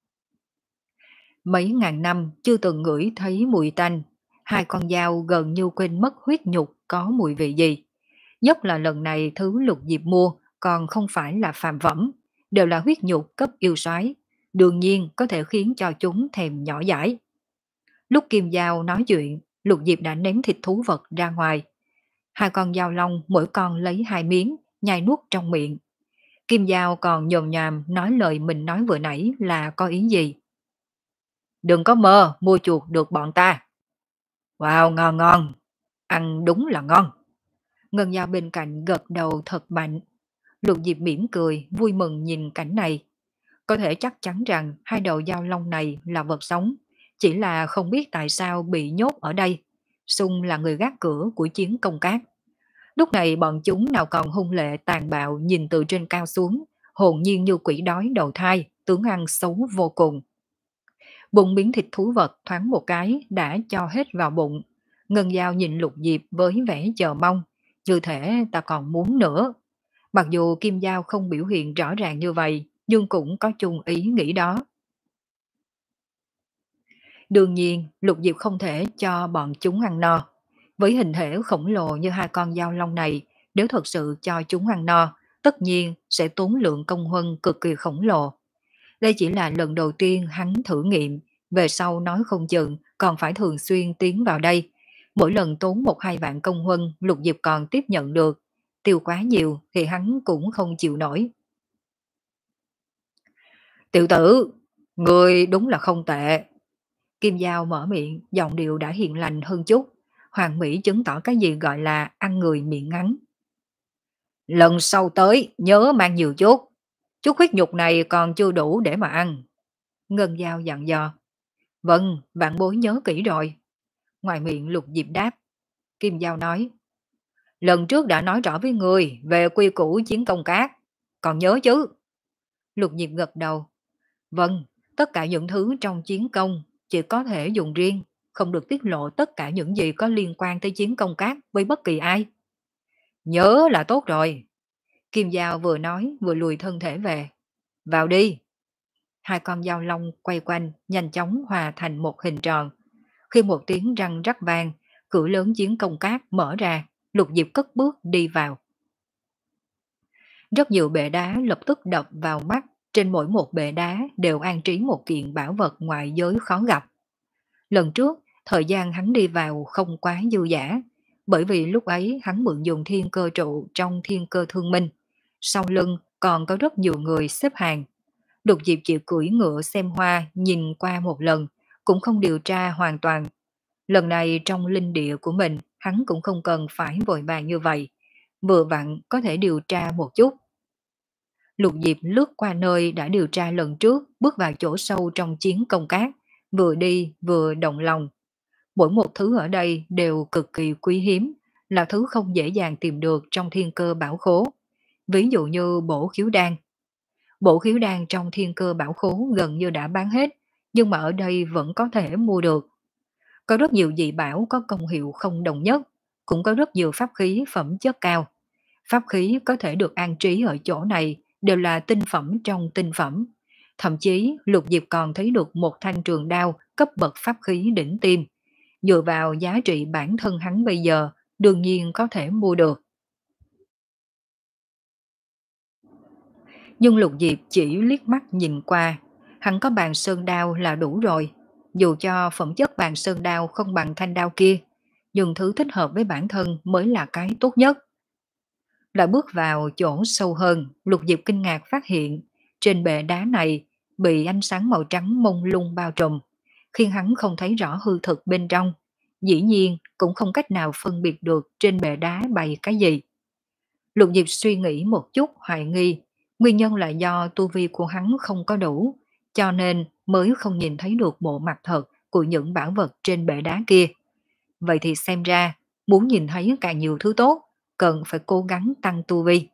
Mấy ngàn năm chưa từng ngửi thấy mùi tanh, hai con dao gần như quên mất huyết nhục có mùi vị gì. Nhất là lần này thứ Lục Diệp mua còn không phải là phàm phẩm, đều là huyết nhục cấp yêu soái, đương nhiên có thể khiến cho chúng thèm nhỏ dãi. Lúc Kim Giao nói chuyện, Lục Diệp đã ném thịt thú vật ra ngoài. Hai con dao long mỗi con lấy hai miếng, nhai nuốt trong miệng. Kim Giao còn nhồm nhòm nói lời mình nói vừa nãy là có ý gì. Đừng có mơ mua chuột được bọn ta. Wow, ngon ngon, ăn đúng là ngon. Ngân Giao bên cạnh gật đầu thật mạnh. Lục Diệp mỉm cười, vui mừng nhìn cảnh này. Có thể chắc chắn rằng hai đầu dao long này là vật sống, chỉ là không biết tại sao bị nhốt ở đây. Sung là người gác cửa của chiến công cát. Lúc này bọn chúng nào còn hung lệ tàn bạo nhìn từ trên cao xuống, hồn nhiên như quỷ đói đầu thai, tướng ăn xấu vô cùng. Bụng miếng thịt thú vật thoáng một cái đã cho hết vào bụng. Ngân Giao nhìn Lục Diệp với vẻ chờ mong, như thể ta còn muốn nữa. Mặc dù Kim Giao không biểu hiện rõ ràng như vậy, nhưng cũng có chung ý nghĩ đó. Đương nhiên, Lục Diệp không thể cho bọn chúng ăn no. Với hình thể khổng lồ như hai con dao long này, nếu thật sự cho chúng ăn no, tất nhiên sẽ tốn lượng công huân cực kỳ khổng lồ. Đây chỉ là lần đầu tiên hắn thử nghiệm, về sau nói không chừng còn phải thường xuyên tiến vào đây. Mỗi lần tốn một hai vạn công huân Lục Diệp còn tiếp nhận được, tiêu quá nhiều thì hắn cũng không chịu nổi. Tiểu tử, người đúng là không tệ. Kim Giao mở miệng, giọng điệu đã hiền lành hơn chút. Hoàng Mỹ chứng tỏ cái gì gọi là ăn người miệng ngắn. Lần sau tới nhớ mang nhiều chút. Chút huyết nhục này còn chưa đủ để mà ăn. Ngân Giao dặn dò. Vâng, vạn bối nhớ kỹ rồi. Ngoài miệng Lục Diệp đáp. Kim Giao nói. Lần trước đã nói rõ với người về quy củ chiến công cát. Còn nhớ chứ? Lục Diệp gật đầu. Vâng, tất cả những thứ trong chiến công chỉ có thể dùng riêng, không được tiết lộ tất cả những gì có liên quan tới chiến công cát với bất kỳ ai. Nhớ là tốt rồi. Kim Giao vừa nói vừa lùi thân thể về. Vào đi. Hai con dao long quay quanh, nhanh chóng hòa thành một hình tròn. Khi một tiếng răng rắc vang, cửa lớn chiến công cát mở ra, Lục Diệp cất bước đi vào. Rất nhiều bệ đá lập tức đập vào mắt, trên mỗi một bệ đá đều an trí một kiện bảo vật ngoại giới khó gặp. Lần trước, thời gian hắn đi vào không quá dư dả, bởi vì lúc ấy hắn mượn dùng thiên cơ trụ trong thiên cơ thương minh. Sau lưng còn có rất nhiều người xếp hàng. Lục Diệp chỉ cưỡi ngựa xem hoa nhìn qua một lần, cũng không điều tra hoàn toàn. Lần này trong linh địa của mình, hắn cũng không cần phải vội vàng như vậy. Vừa vặn có thể điều tra một chút. Lục Diệp lướt qua nơi đã điều tra lần trước, bước vào chỗ sâu trong chiến công cát, vừa đi vừa động lòng. Mỗi một thứ ở đây đều cực kỳ quý hiếm, là thứ không dễ dàng tìm được trong thiên cơ bảo khố. Ví dụ như bổ khiếu đan. Bổ khiếu đan trong thiên cơ bảo khố gần như đã bán hết, nhưng mà ở đây vẫn có thể mua được. Có rất nhiều dị bảo có công hiệu không đồng nhất, cũng có rất nhiều pháp khí phẩm chất cao. Pháp khí có thể được an trí ở chỗ này đều là tinh phẩm trong tinh phẩm. Thậm chí Lục Diệp còn thấy được một thanh trường đao cấp bậc pháp khí đỉnh tim. Dựa vào giá trị bản thân hắn bây giờ, đương nhiên có thể mua được. Nhưng Lục Diệp chỉ liếc mắt nhìn qua, hắn có bàn sơn đao là đủ rồi. Dù cho phẩm chất bàn sơn đao không bằng thanh đao kia, nhưng thứ thích hợp với bản thân mới là cái tốt nhất. Đã bước vào chỗ sâu hơn, Lục Diệp kinh ngạc phát hiện trên bệ đá này bị ánh sáng màu trắng mông lung bao trùm, khiến hắn không thấy rõ hư thực bên trong. Dĩ nhiên cũng không cách nào phân biệt được trên bệ đá bày cái gì. Lục Diệp suy nghĩ một chút hoài nghi, nguyên nhân là do tu vi của hắn không có đủ, cho nên mới không nhìn thấy được bộ mặt thật của những bảo vật trên bệ đá kia. Vậy thì xem ra, muốn nhìn thấy càng nhiều thứ tốt, cần phải cố gắng tăng tu vi.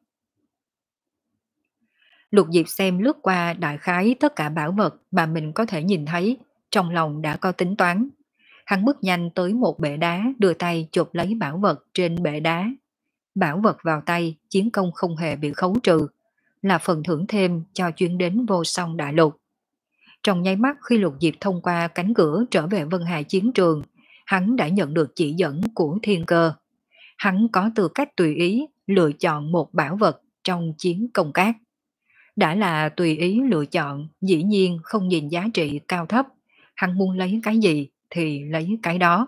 Lục Diệp xem lướt qua đại khái tất cả bảo vật mà mình có thể nhìn thấy, trong lòng đã có tính toán. Hắn bước nhanh tới một bệ đá, đưa tay chụp lấy bảo vật trên bệ đá. Bảo vật vào tay, chiến công không hề bị khấu trừ, là phần thưởng thêm cho chuyến đến vô song đại lục. Trong nháy mắt khi Lục Diệp thông qua cánh cửa trở về Vân Hà chiến trường, hắn đã nhận được chỉ dẫn của thiên cơ. Hắn có tư cách tùy ý lựa chọn một bảo vật trong chiến công cát. Đã là tùy ý lựa chọn, dĩ nhiên không nhìn giá trị cao thấp. Hắn muốn lấy cái gì thì lấy cái đó.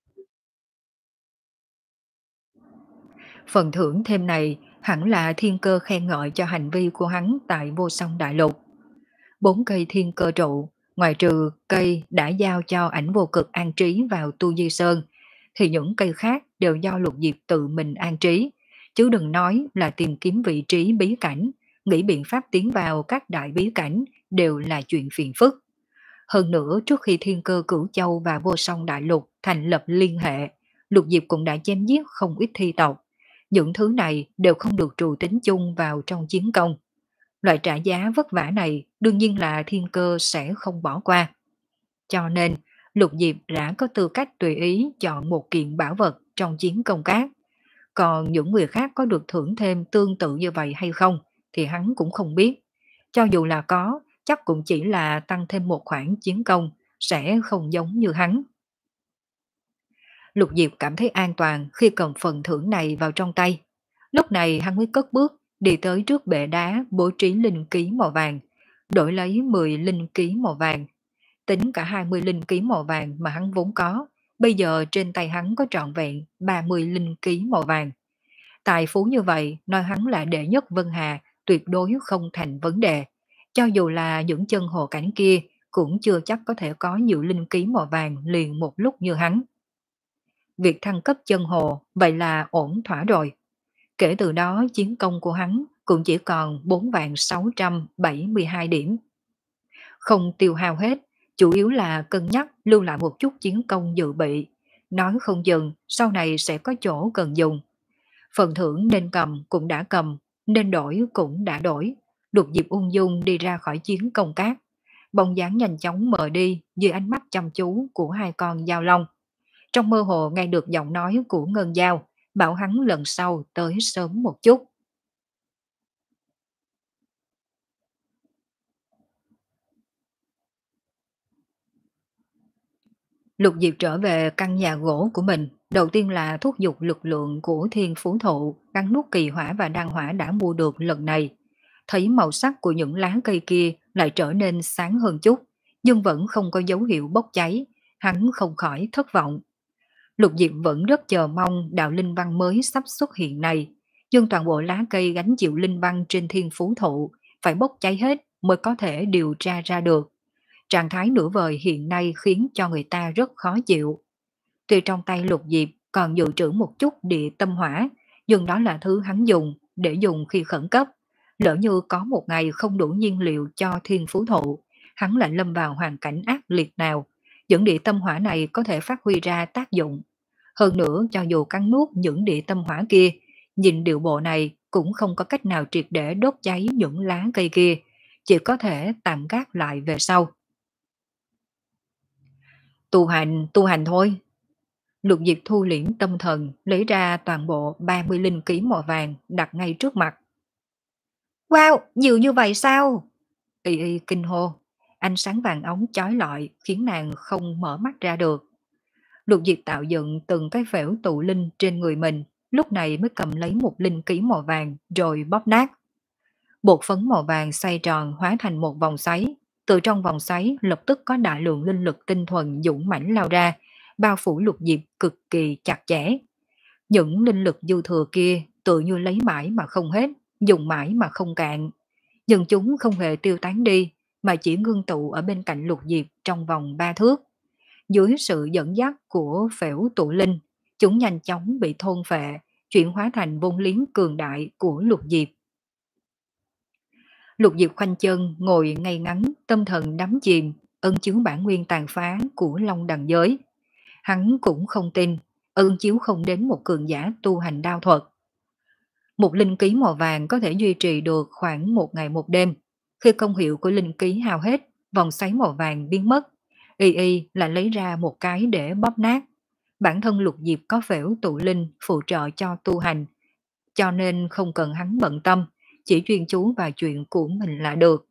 Phần thưởng thêm này hẳn là thiên cơ khen ngợi cho hành vi của hắn tại vô song đại lục. Bốn cây thiên cơ trụ, ngoài trừ cây đã giao cho ảnh vô cực an trí vào Tu Di Sơn, thì những cây khác đều do Lục Diệp tự mình an trí, chứ đừng nói là tìm kiếm vị trí bí cảnh, nghĩ biện pháp tiến vào các đại bí cảnh đều là chuyện phiền phức. Hơn nữa trước khi thiên cơ cửu châu và vô song đại lục thành lập liên hệ, Lục Diệp cũng đã chém giết không ít thi tộc. Những thứ này đều không được trù tính chung vào trong chiến công. Loại trả giá vất vả này đương nhiên là thiên cơ sẽ không bỏ qua. Cho nên, Lục Diệp đã có tư cách tùy ý chọn một kiện bảo vật trong chiến công cát. Còn những người khác có được thưởng thêm tương tự như vậy hay không thì hắn cũng không biết. Cho dù là có, chắc cũng chỉ là tăng thêm một khoản chiến công, sẽ không giống như hắn. Lục Diệp cảm thấy an toàn khi cầm phần thưởng này vào trong tay. Lúc này hắn mới cất bước, đi tới trước bệ đá bố trí linh ký màu vàng, đổi lấy mười linh ký màu vàng. Tính cả hai mươi linh ký màu vàng mà hắn vốn có, bây giờ trên tay hắn có trọn vẹn ba mươi linh ký màu vàng. Tài phú như vậy, nói hắn là đệ nhất Vân Hà, tuyệt đối không thành vấn đề. Cho dù là những chân hồ cảnh kia, cũng chưa chắc có thể có nhiều linh ký màu vàng liền một lúc như hắn. Việc thăng cấp chân hồ, vậy là ổn thỏa rồi. Kể từ đó chiến công của hắn cũng chỉ còn bốn vạn sáu trăm bảy mươi hai điểm. Không tiêu hao hết, chủ yếu là cân nhắc lưu lại một chút chiến công dự bị. Nói không dừng, sau này sẽ có chỗ cần dùng. Phần thưởng nên cầm cũng đã cầm, nên đổi cũng đã đổi. Lục Diệp ung dung đi ra khỏi chiến công cát. Bóng dáng nhanh chóng mờ đi dưới ánh mắt chăm chú của hai con dao long. Trong mơ hồ nghe được giọng nói của Ngân Giao, bảo hắn lần sau tới sớm một chút. Lục Diệp trở về căn nhà gỗ của mình, đầu tiên là thúc giục lực lượng của thiên phú thụ, gắn nút kỳ hỏa và đan hỏa đã mua được lần này. Thấy màu sắc của những lá cây kia lại trở nên sáng hơn chút, nhưng vẫn không có dấu hiệu bốc cháy, hắn không khỏi thất vọng. Lục Diệp vẫn rất chờ mong đạo linh văn mới sắp xuất hiện này, nhưng toàn bộ lá cây gánh chịu linh văn trên thiên phú thụ phải bốc cháy hết mới có thể điều tra ra được. Trạng thái nửa vời hiện nay khiến cho người ta rất khó chịu. Tuy trong tay Lục Diệp còn dự trữ một chút địa tâm hỏa, nhưng đó là thứ hắn dùng để dùng khi khẩn cấp. Lỡ như có một ngày không đủ nhiên liệu cho thiên phú thụ, hắn lại lâm vào hoàn cảnh ác liệt nào, những địa tâm hỏa này có thể phát huy ra tác dụng. Hơn nữa cho dù cắn nuốt những địa tâm hỏa kia, nhìn điệu bộ này cũng không có cách nào triệt để đốt cháy những lá cây kia, chỉ có thể tạm gác lại về sau. Tu hành, tu hành thôi. Lục Diệp thu liễm tâm thần, lấy ra toàn bộ ba mươi linh ký màu vàng đặt ngay trước mặt. Wow, nhiều như vậy sao? Y y kinh hô, ánh sáng vàng ống chói lọi khiến nàng không mở mắt ra được. Lục Diệp tạo dựng từng cái phễu tụ linh trên người mình, lúc này mới cầm lấy một linh ký màu vàng rồi bóp nát. Bột phấn màu vàng xoay tròn hóa thành một vòng xoáy, từ trong vòng xoáy lập tức có đại lượng linh lực tinh thuần dũng mãnh lao ra, bao phủ Lục Diệp cực kỳ chặt chẽ. Những linh lực dư thừa kia tự như lấy mãi mà không hết, dùng mãi mà không cạn. Nhưng chúng không hề tiêu tán đi, mà chỉ ngưng tụ ở bên cạnh Lục Diệp trong vòng ba thước. Dưới sự dẫn dắt của phễu tụ linh, chúng nhanh chóng bị thôn phệ, chuyển hóa thành vốn liếng cường đại của Lục Diệp. Lục Diệp khoanh chân ngồi ngay ngắn, tâm thần đắm chìm, ân chiếu bản nguyên tàn phá của Long Đằng giới. Hắn cũng không tin, ân chiếu không đến một cường giả tu hành đao thuật. Một linh ký màu vàng có thể duy trì được khoảng một ngày một đêm. Khi công hiệu của linh ký hao hết, vòng xoáy màu vàng biến mất. Y y là lấy ra một cái để bóp nát. Bản thân Lục Diệp có phễu tụ linh phụ trợ cho tu hành, cho nên không cần hắn bận tâm, chỉ chuyên chú vào chuyện của mình là được.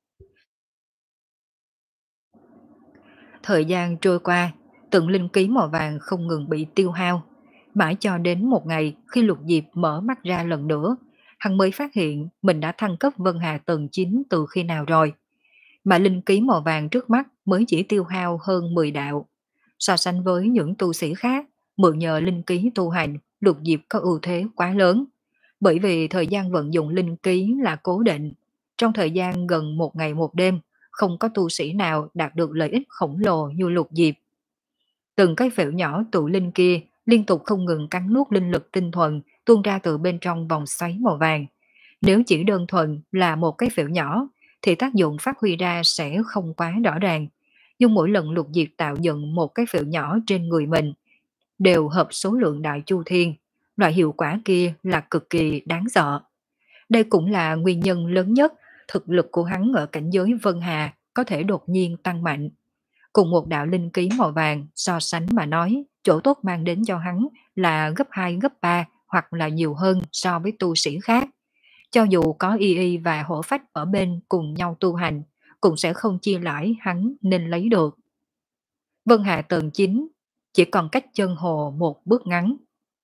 Thời gian trôi qua, từng linh ký màu vàng không ngừng bị tiêu hao. Mãi cho đến một ngày khi Lục Diệp mở mắt ra lần nữa, hắn mới phát hiện mình đã thăng cấp Vân Hà tầng chín từ khi nào rồi. Mà linh ký màu vàng trước mắt mới chỉ tiêu hao hơn mười đạo. So sánh với những tu sĩ khác, mượn nhờ linh ký tu hành, Lục Diệp có ưu thế quá lớn. Bởi vì thời gian vận dụng linh ký là cố định. Trong thời gian gần một ngày một đêm, không có tu sĩ nào đạt được lợi ích khổng lồ như Lục Diệp. Từng cái phễu nhỏ tụ linh kia liên tục không ngừng cắn nuốt linh lực tinh thuần tuôn ra từ bên trong vòng xoáy màu vàng. Nếu chỉ đơn thuần là một cái phễu nhỏ thì tác dụng phát huy ra sẽ không quá rõ ràng. Nhưng mỗi lần Lục Diệp tạo dựng một cái phễu nhỏ trên người mình đều hợp số lượng đại chu thiên. Loại hiệu quả kia là cực kỳ đáng sợ. Đây cũng là nguyên nhân lớn nhất thực lực của hắn ở cảnh giới Vân Hà có thể đột nhiên tăng mạnh. Cùng một đạo linh ký màu vàng so sánh mà nói, chỗ tốt mang đến cho hắn là gấp hai gấp ba hoặc là nhiều hơn so với tu sĩ khác. Cho dù có y y và hổ phách ở bên cùng nhau tu hành, cũng sẽ không chia lãi hắn nên lấy được. Vân Hạ tầng chín chỉ còn cách chân hồ một bước ngắn.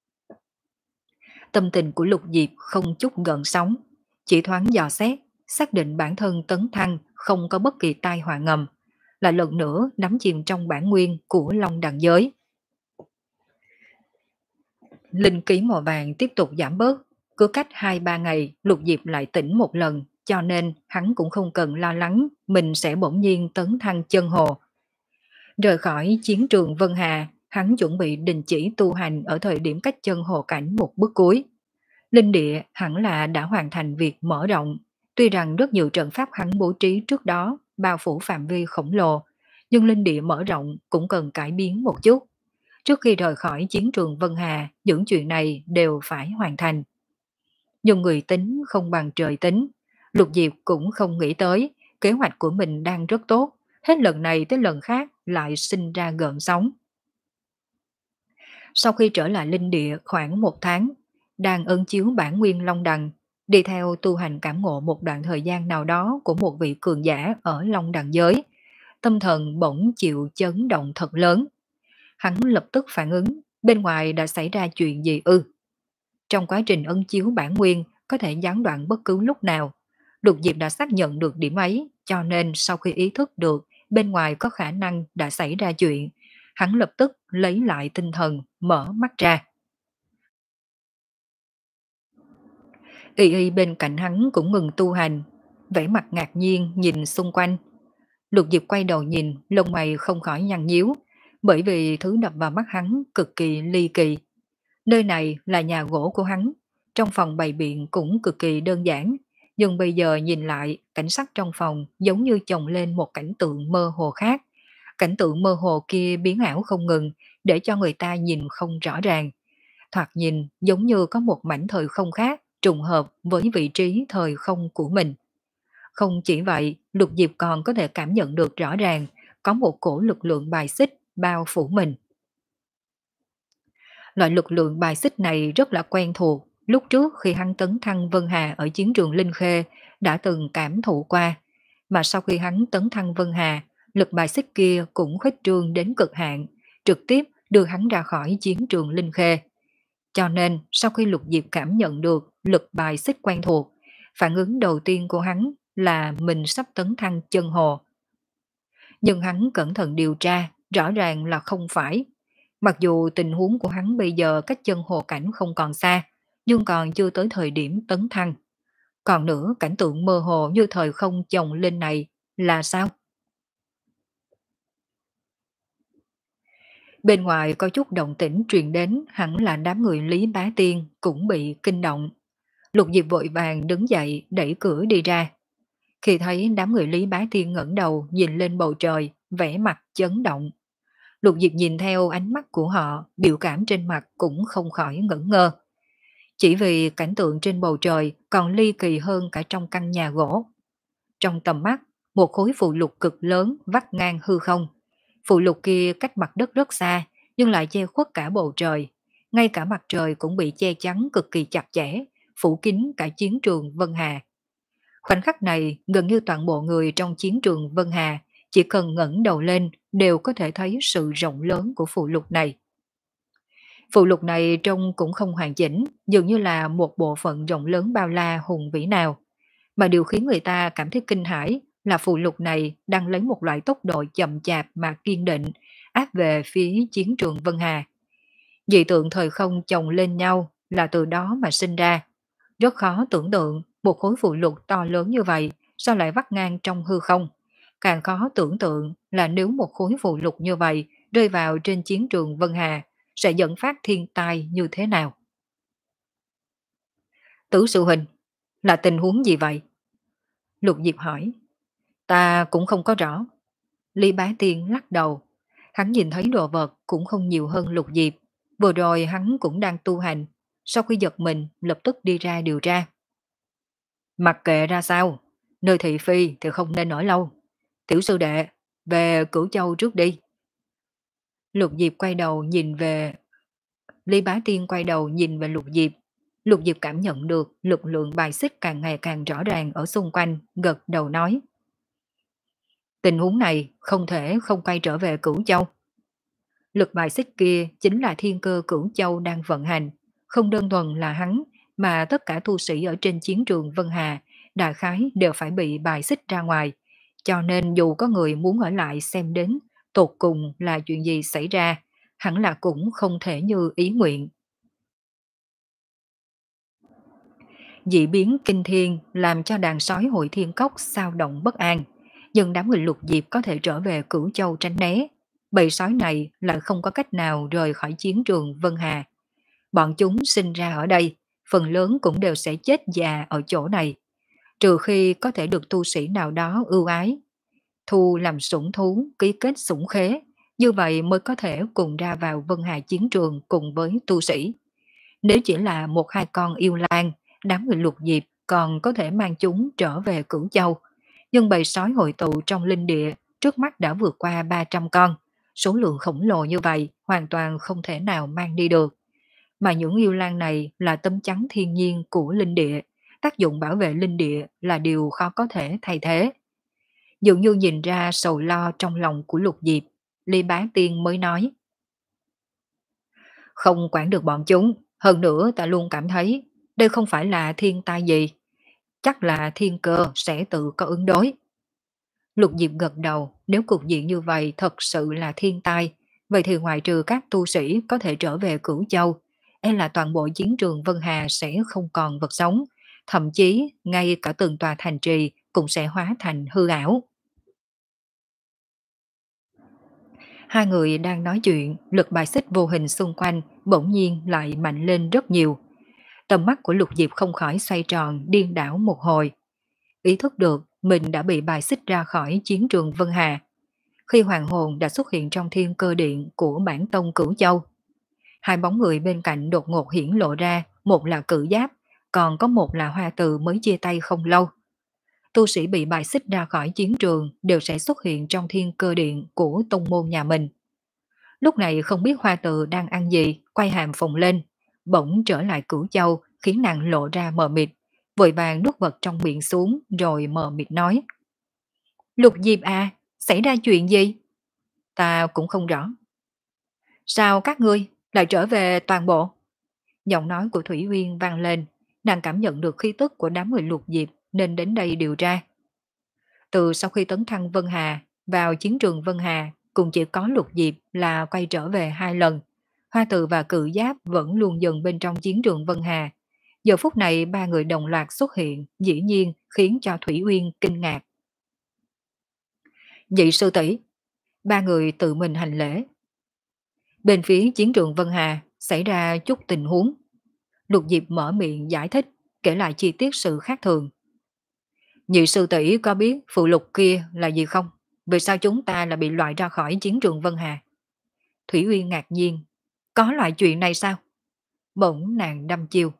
Tâm tình của Lục Diệp không chút gợn sóng, chỉ thoáng dò xét, xác định bản thân tấn thăng không có bất kỳ tai họa ngầm, lại lần nữa đắm chìm trong bản nguyên của Long Đằng giới. Linh ký màu vàng tiếp tục giảm bớt, cứ cách hai ba ngày Lục Diệp lại tỉnh một lần, cho nên hắn cũng không cần lo lắng mình sẽ bỗng nhiên tấn thăng chân hồ. Rời khỏi chiến trường Vân Hà, hắn chuẩn bị đình chỉ tu hành ở thời điểm cách chân hồ cảnh một bước cuối. Linh địa hẳn là đã hoàn thành việc mở rộng, tuy rằng rất nhiều trận pháp hắn bố trí trước đó bao phủ phạm vi khổng lồ, nhưng linh địa mở rộng cũng cần cải biến một chút. Trước khi rời khỏi chiến trường Vân Hà, những chuyện này đều phải hoàn thành. Nhưng người tính không bằng trời tính, Lục Diệp cũng không nghĩ tới, kế hoạch của mình đang rất tốt, hết lần này tới lần khác lại sinh ra gợn sóng. Sau khi trở lại linh địa khoảng một tháng, đang ấn chiếu bản nguyên Long Đằng, đi theo tu hành cảm ngộ một đoạn thời gian nào đó của một vị cường giả ở Long Đằng giới, tâm thần bỗng chịu chấn động thật lớn. Hắn lập tức phản ứng, bên ngoài đã xảy ra chuyện gì ư? Trong quá trình ấn chiếu bản nguyên có thể gián đoạn bất cứ lúc nào. Lục Diệp đã xác nhận được điểm ấy, cho nên sau khi ý thức được bên ngoài có khả năng đã xảy ra chuyện, hắn lập tức lấy lại tinh thần, mở mắt ra. Y y bên cạnh hắn cũng ngừng tu hành, vẻ mặt ngạc nhiên nhìn xung quanh. Lục Diệp quay đầu nhìn, lông mày không khỏi nhăn nhíu, bởi vì thứ đập vào mắt hắn cực kỳ ly kỳ. Nơi này là nhà gỗ của hắn, trong phòng bày biện cũng cực kỳ đơn giản, nhưng bây giờ nhìn lại, cảnh sắc trong phòng giống như chồng lên một cảnh tượng mơ hồ khác. Cảnh tượng mơ hồ kia biến ảo không ngừng, để cho người ta nhìn không rõ ràng. Thoạt nhìn giống như có một mảnh thời không khác trùng hợp với vị trí thời không của mình. Không chỉ vậy, Lục Diệp còn có thể cảm nhận được rõ ràng có một cổ lực lượng bài xích bao phủ mình. Loại lực lượng bài xích này rất là quen thuộc, lúc trước khi hắn tấn thăng Vân Hà ở chiến trường Linh Khê đã từng cảm thụ qua, mà sau khi hắn tấn thăng Vân Hà, lực bài xích kia cũng khuếch trương đến cực hạn, trực tiếp đưa hắn ra khỏi chiến trường Linh Khê. Cho nên sau khi Lục Diệp cảm nhận được lực bài xích quen thuộc, phản ứng đầu tiên của hắn là mình sắp tấn thăng chân hồ. Nhưng hắn cẩn thận điều tra, rõ ràng là không phải. Mặc dù tình huống của hắn bây giờ cách chân hồ cảnh không còn xa, nhưng còn chưa tới thời điểm tấn thăng. Còn nữa, cảnh tượng mơ hồ như thời không chồng lên này là sao? Bên ngoài có chút động tĩnh truyền đến, hẳn là đám người Lý Bá Tiên cũng bị kinh động. Lục Diệp vội vàng đứng dậy đẩy cửa đi ra. Khi thấy đám người Lý Bá Tiên ngẩng đầu nhìn lên bầu trời, vẻ mặt chấn động. Lục Diệp nhìn theo ánh mắt của họ, biểu cảm trên mặt cũng không khỏi ngẩn ngơ. Chỉ vì cảnh tượng trên bầu trời còn ly kỳ hơn cả trong căn nhà gỗ. Trong tầm mắt, một khối phù lục cực lớn vắt ngang hư không. Phù lục kia cách mặt đất rất xa, nhưng lại che khuất cả bầu trời. Ngay cả mặt trời cũng bị che chắn cực kỳ chặt chẽ, phủ kín cả chiến trường Vân Hà. Khoảnh khắc này, gần như toàn bộ người trong chiến trường Vân Hà chỉ cần ngẩng đầu lên đều có thể thấy sự rộng lớn của phù lục này. Phù lục này trông cũng không hoàn chỉnh, dường như là một bộ phận rộng lớn bao la hùng vĩ nào. Mà điều khiến người ta cảm thấy kinh hãi là phù lục này đang lấy một loại tốc độ chậm chạp mà kiên định, áp về phía chiến trường Vân Hà. Dị tượng thời không chồng lên nhau là từ đó mà sinh ra. Rất khó tưởng tượng một khối phù lục to lớn như vậy sao lại vắt ngang trong hư không. Càng khó tưởng tượng là nếu một khối phù lục như vậy rơi vào trên chiến trường Vân Hà sẽ dẫn phát thiên tai như thế nào. Tử sự hình, là tình huống gì vậy? Lục Diệp hỏi. Ta cũng không có rõ. Lý Bá Tiên lắc đầu. Hắn nhìn thấy đồ vật cũng không nhiều hơn Lục Diệp. Vừa rồi hắn cũng đang tu hành. Sau khi giật mình lập tức đi ra điều tra. Mặc kệ ra sao, nơi thị phi thì không nên ở lâu. Tiểu sư đệ, về Cửu Châu trước đi. Lục Diệp quay đầu nhìn về... Lý Bá Tiên quay đầu nhìn về Lục Diệp. Lục Diệp cảm nhận được lực lượng bài xích càng ngày càng rõ ràng ở xung quanh, gật đầu nói. Tình huống này không thể không quay trở về Cửu Châu. Lực bài xích kia chính là thiên cơ Cửu Châu đang vận hành, không đơn thuần là hắn, mà tất cả tu sĩ ở trên chiến trường Vân Hà, đại khái đều phải bị bài xích ra ngoài. Cho nên dù có người muốn ở lại xem đến, tột cùng là chuyện gì xảy ra, hẳn là cũng không thể như ý nguyện. Dị biến kinh thiên làm cho đàn sói hội thiên cốc sao động bất an. Nhưng đám người Lục Diệp có thể trở về Cửu Châu tránh né. Bầy sói này lại không có cách nào rời khỏi chiến trường Vân Hà. Bọn chúng sinh ra ở đây, phần lớn cũng đều sẽ chết già ở chỗ này. Trừ khi có thể được tu sĩ nào đó ưu ái. Thu làm sủng thú, ký kết sủng khế. Như vậy mới có thể cùng ra vào Vân Hà chiến trường cùng với tu sĩ. Nếu chỉ là một hai con yêu lang, đám người Lục Diệp còn có thể mang chúng trở về Cửu Châu. Nhưng bầy sói hội tụ trong linh địa trước mắt đã vượt qua ba trăm con. Số lượng khổng lồ như vậy hoàn toàn không thể nào mang đi được. Mà những yêu lang này là tấm chắn thiên nhiên của linh địa. Tác dụng bảo vệ linh địa là điều khó có thể thay thế. Dường như nhìn ra sầu lo trong lòng của Lục Diệp, Lý Bá Tiên mới nói. Không quản được bọn chúng, hơn nữa ta luôn cảm thấy đây không phải là thiên tai gì. Chắc là thiên cơ sẽ tự có ứng đối. Lục Diệp gật đầu, nếu cục diện như vậy thật sự là thiên tai, vậy thì ngoại trừ các tu sĩ có thể trở về Cửu Châu, e là toàn bộ chiến trường Vân Hà sẽ không còn vật sống, thậm chí ngay cả từng tòa thành trì cũng sẽ hóa thành hư ảo. Hai người đang nói chuyện, lực bài xích vô hình xung quanh bỗng nhiên lại mạnh lên rất nhiều. Tầm mắt của Lục Diệp không khỏi xoay tròn điên đảo một hồi. Ý thức được mình đã bị bài xích ra khỏi chiến trường Vân Hà. Khi hoàng hồn đã xuất hiện trong thiên cơ điện của bản tông Cửu Châu. Hai bóng người bên cạnh đột ngột hiển lộ ra, một là Cự Giáp, còn có một là Hoa Từ mới chia tay không lâu. Tu sĩ bị bài xích ra khỏi chiến trường đều sẽ xuất hiện trong thiên cơ điện của tông môn nhà mình. Lúc này không biết Hoa Từ đang ăn gì, quay hàm phồng lên, bỗng trở lại Cửu Châu khiến nàng lộ ra mờ mịt, vội vàng nuốt vật trong miệng xuống rồi mờ mịt nói. Lục Diệp à, xảy ra chuyện gì? Ta cũng không rõ. Sao các ngươi lại trở về toàn bộ? Giọng nói của Thủy Uyên vang lên, nàng cảm nhận được khí tức của đám người Lục Diệp nên đến đây điều tra. Từ sau khi tấn thăng Vân Hà, vào chiến trường Vân Hà cũng chỉ có Lục Diệp là quay trở về hai lần, Hoa Từ và Cự Giáp vẫn luôn dần bên trong chiến trường Vân Hà. Giờ phút này ba người đồng loạt xuất hiện, dĩ nhiên khiến cho Thủy Uyên kinh ngạc. Nhị sư tỷ, ba người tự mình hành lễ. Bên phía chiến trường Vân Hà xảy ra chút tình huống. Lục Diệp mở miệng giải thích, kể lại chi tiết sự khác thường. Nhị sư tỷ có biết phụ lục kia là gì không? Vì sao chúng ta lại bị loại ra khỏi chiến trường Vân Hà? Thủy Uyên ngạc nhiên. Có loại chuyện này sao? Bỗng nàng đăm chiêu.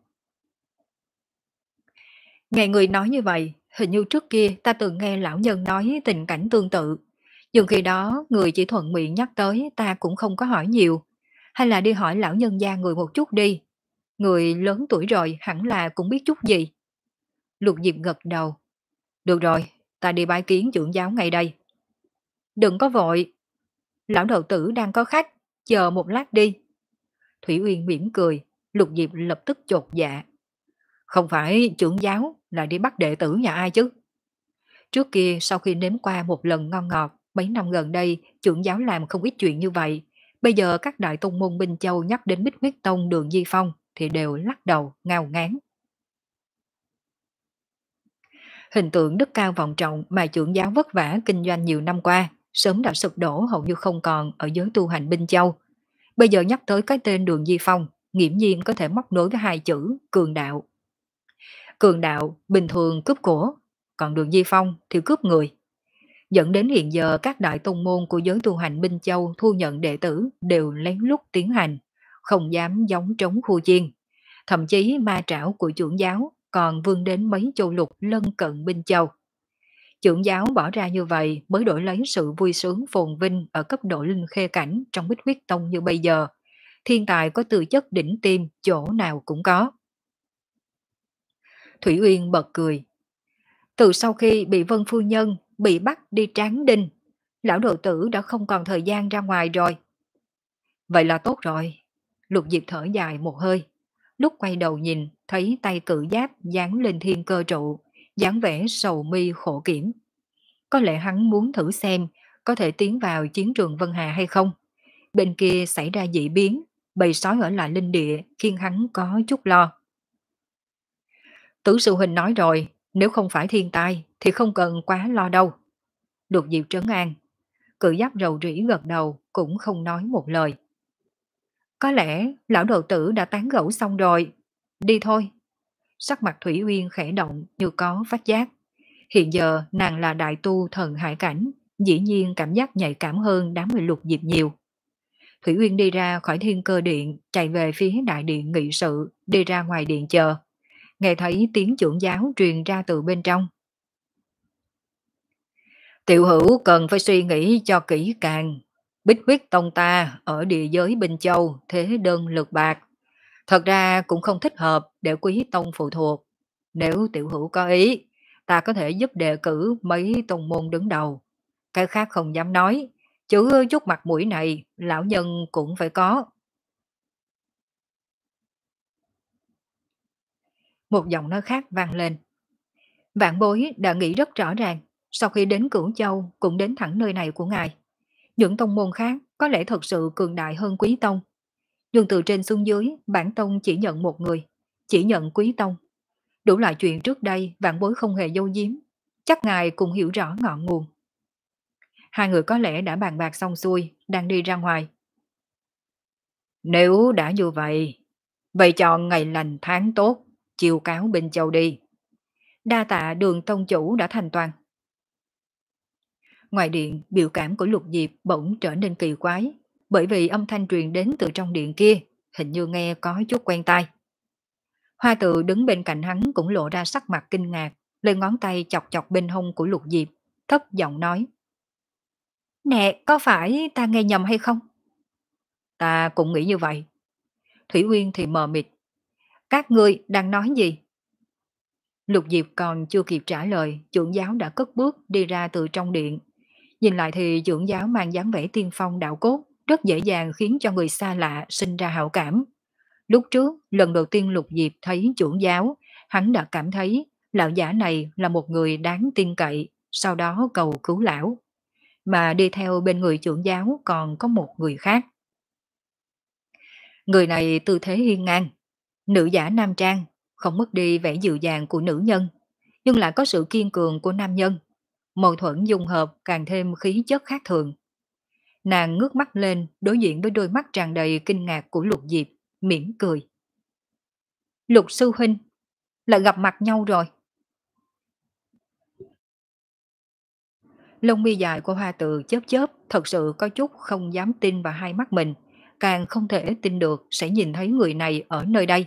Nghe người nói như vậy, hình như trước kia ta từng nghe lão nhân nói tình cảnh tương tự. Nhưng khi đó người chỉ thuận miệng nhắc tới ta cũng không có hỏi nhiều. Hay là đi hỏi lão nhân gia người một chút đi. Người lớn tuổi rồi hẳn là cũng biết chút gì. Lục Diệp gật đầu. Được rồi, ta đi bái kiến trưởng giáo ngay đây. Đừng có vội. Lão đầu tử đang có khách, chờ một lát đi. Thủy Uyên mỉm cười, Lục Diệp lập tức chột dạ. Không phải trưởng giáo là đi bắt đệ tử nhà ai chứ? Trước kia sau khi nếm qua một lần ngon ngọt, mấy năm gần đây trưởng giáo làm không ít chuyện như vậy. Bây giờ các đại tông môn Binh Châu nhắc đến Bích Huyết Tông Đường Di Phong thì đều lắc đầu, ngao ngán. Hình tượng đức cao vọng trọng mà trưởng giáo vất vả kinh doanh nhiều năm qua, sớm đã sụp đổ hầu như không còn ở giới tu hành Binh Châu. Bây giờ nhắc tới cái tên Đường Di Phong, nghiễm nhiên có thể móc nối với hai chữ cường đạo. Cường đạo bình thường cướp của, còn Đường Di Phong thì cướp người. Dẫn đến hiện giờ các đại tông môn của giới tu hành Binh Châu thu nhận đệ tử đều lén lút tiến hành, không dám giống trống khu chiên. Thậm chí ma trảo của trưởng giáo còn vươn đến mấy châu lục lân cận Binh Châu. Trưởng giáo bỏ ra như vậy mới đổi lấy sự vui sướng phồn vinh ở cấp độ linh khê cảnh trong Bích Huyết Tông như bây giờ. Thiên tài có tư chất đỉnh tim chỗ nào cũng có. Thủy Uyên bật cười. Từ sau khi bị Vân Phu Nhân bị bắt đi tráng đinh, lão đồ tử đã không còn thời gian ra ngoài rồi. Vậy là tốt rồi. Lục Diệp thở dài một hơi. Lúc quay đầu nhìn, thấy tay Cự Giáp dán lên thiên cơ trụ, dáng vẻ sầu mi khổ kiểm. Có lẽ hắn muốn thử xem có thể tiến vào chiến trường Vân Hà hay không. Bên kia xảy ra dị biến, bầy sói ở lại linh địa khiến hắn có chút lo. Tử sư huynh nói rồi, nếu không phải thiên tai thì không cần quá lo đâu. Đột Diệp trấn an. Cự Giáp rầu rĩ gật đầu, cũng không nói một lời. Có lẽ lão đầu tử đã tán gẫu xong rồi. Đi thôi. Sắc mặt Thủy Uyên khẽ động như có phát giác. Hiện giờ nàng là đại tu thần hải cảnh, dĩ nhiên cảm giác nhạy cảm hơn đám người Lục Diệp nhiều. Thủy Uyên đi ra khỏi thiên cơ điện, chạy về phía đại điện nghị sự, đi ra ngoài điện chờ. Nghe thấy tiếng trưởng giáo truyền ra từ bên trong. Tiểu hữu cần phải suy nghĩ cho kỹ càng. Bích Huyết Tông ta ở địa giới Binh Châu thế đơn lực bạc. Thật ra cũng không thích hợp để Quý Tông phụ thuộc. Nếu tiểu hữu có ý, ta có thể giúp đề cử mấy tông môn đứng đầu. Cái khác không dám nói, chứ chút mặt mũi này lão nhân cũng phải có. Một giọng nói khác vang lên. Vạn Bối đã nghĩ rất rõ ràng, sau khi đến Cửu Châu cũng đến thẳng nơi này của ngài. Những tông môn khác có lẽ thật sự cường đại hơn Quý Tông. Nhưng từ trên xuống dưới, bản tông chỉ nhận một người, chỉ nhận Quý Tông. Đủ loại chuyện trước đây Vạn Bối không hề giấu giếm, chắc ngài cũng hiểu rõ ngọn nguồn. Hai người có lẽ đã bàn bạc xong xuôi, đang đi ra ngoài. Nếu đã như vậy, vậy chọn ngày lành tháng tốt, chiều cáo Binh Châu đi. Đa tạ Đường tông chủ đã thành toàn. Ngoài điện, biểu cảm của Lục Diệp bỗng trở nên kỳ quái, bởi vì âm thanh truyền đến từ trong điện kia, hình như nghe có chút quen tai. Hoa Tự đứng bên cạnh hắn cũng lộ ra sắc mặt kinh ngạc, lên ngón tay chọc chọc bên hông của Lục Diệp, thấp giọng nói. Nè, có phải ta nghe nhầm hay không? Ta cũng nghĩ như vậy. Thủy Uyên thì mờ mịt. Các ngươi đang nói gì? Lục Diệp còn chưa kịp trả lời, trưởng giáo đã cất bước đi ra từ trong điện. Nhìn lại thì trưởng giáo mang dáng vẻ tiên phong đạo cốt, rất dễ dàng khiến cho người xa lạ sinh ra hảo cảm. Lúc trước, lần đầu tiên Lục Diệp thấy trưởng giáo, hắn đã cảm thấy lão giả này là một người đáng tin cậy, sau đó cầu cứu lão. Mà đi theo bên người trưởng giáo còn có một người khác. Người này tư thế hiên ngang, nữ giả nam trang, không mất đi vẻ dịu dàng của nữ nhân, nhưng lại có sự kiên cường của nam nhân. Mâu thuẫn dung hợp càng thêm khí chất khác thường. Nàng ngước mắt lên đối diện với đôi mắt tràn đầy kinh ngạc của Lục Diệp, mỉm cười. Lục sư huynh, lại gặp mặt nhau rồi. Lông mi dài của Hoa Tự chớp chớp, thật sự có chút không dám tin vào hai mắt mình, càng không thể tin được sẽ nhìn thấy người này ở nơi đây.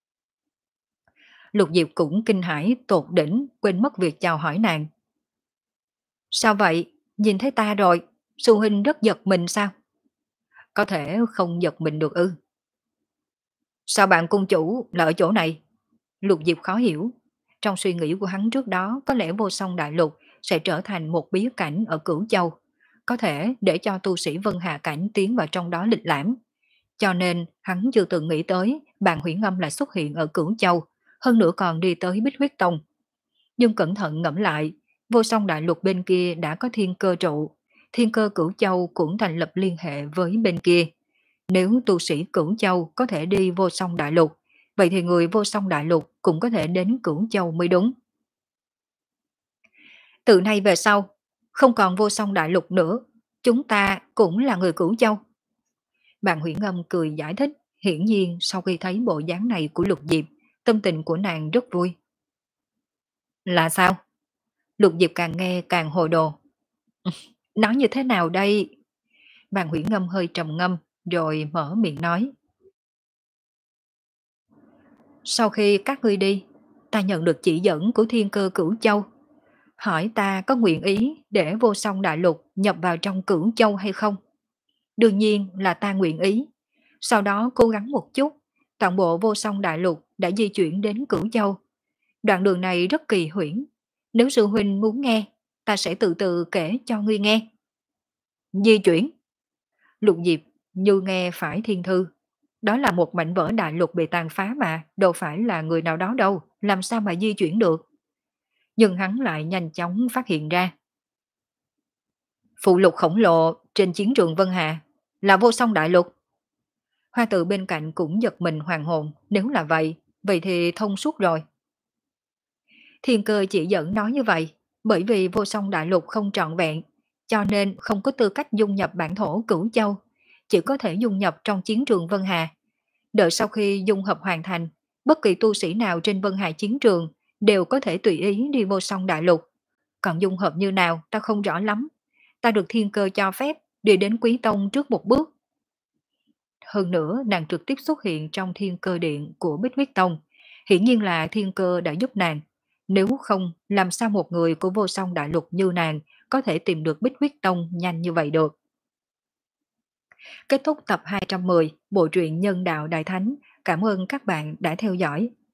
Lục Diệp cũng kinh hãi tột đỉnh, quên mất việc chào hỏi nàng. Sao vậy? Nhìn thấy ta rồi, sư huynh rất giật mình sao? Có thể không giật mình được ư? Sao bạn cung chủ lại ở chỗ này? Lục Diệp khó hiểu. Trong suy nghĩ của hắn trước đó có lẽ vô song đại lục sẽ trở thành một bí cảnh ở Cửu Châu, có thể để cho tu sĩ Vân Hà Cảnh tiến vào trong đó lịch lãm. Cho nên hắn chưa từng nghĩ tới bàn Huyễn Âm lại xuất hiện ở Cửu Châu, hơn nữa còn đi tới Bích Huyết Tông. Nhưng cẩn thận ngẫm lại, vô song đại lục bên kia đã có thiên cơ trụ, thiên cơ Cửu Châu cũng thành lập liên hệ với bên kia. Nếu tu sĩ Cửu Châu có thể đi vô song đại lục, vậy thì người vô song đại lục cũng có thể đến Cửu Châu mới đúng. Từ nay về sau, không còn vô song đại lục nữa, chúng ta cũng là người Cửu Châu. Bạn Huyễn Âm cười giải thích, hiển nhiên sau khi thấy bộ dáng này của Lục Diệp, tâm tình của nàng rất vui. Là sao? Lục Diệp càng nghe càng hồ đồ. Nói như thế nào đây? Bạn Huyễn Âm hơi trầm ngâm, rồi mở miệng nói. Sau khi các ngươi đi, ta nhận được chỉ dẫn của thiên cơ Cửu Châu. Hỏi ta có nguyện ý để vô song đại lục nhập vào trong Cửu Châu hay không? Đương nhiên là ta nguyện ý. Sau đó cố gắng một chút, toàn bộ vô song đại lục đã di chuyển đến Cửu Châu. Đoạn đường này rất kỳ huyễn. Nếu sư huynh muốn nghe, ta sẽ từ từ kể cho ngươi nghe. Di chuyển. Lục Diệp như nghe phải thiên thư. Đó là một mảnh vỡ đại lục bị tàn phá mà, đâu phải là người nào đó đâu, làm sao mà di chuyển được. Nhưng hắn lại nhanh chóng phát hiện ra. Phụ lục khổng lồ trên chiến trường Vân Hà là vô song đại lục. Hoa Tự bên cạnh cũng giật mình hoàng hồn, nếu là vậy, vậy thì thông suốt rồi. Thiên cơ chỉ dẫn nói như vậy, bởi vì vô song đại lục không trọn vẹn, cho nên không có tư cách dung nhập bản thổ Cửu Châu, chỉ có thể dung nhập trong chiến trường Vân Hà. Đợi sau khi dung hợp hoàn thành, bất kỳ tu sĩ nào trên Vân Hà chiến trường đều có thể tùy ý đi vô song đại lục. Còn dung hợp như nào ta không rõ lắm. Ta được thiên cơ cho phép đi đến Quý Tông trước một bước. Hơn nữa nàng trực tiếp xuất hiện trong thiên cơ điện của Bích Huyết Tông. Hiển nhiên là thiên cơ đã giúp nàng. Nếu không, làm sao một người của vô song đại lục như nàng có thể tìm được Bích Huyết Tông nhanh như vậy được. Kết thúc tập hai trăm mười bộ truyện Nhân Đạo Đại Thánh. Cảm ơn các bạn đã theo dõi.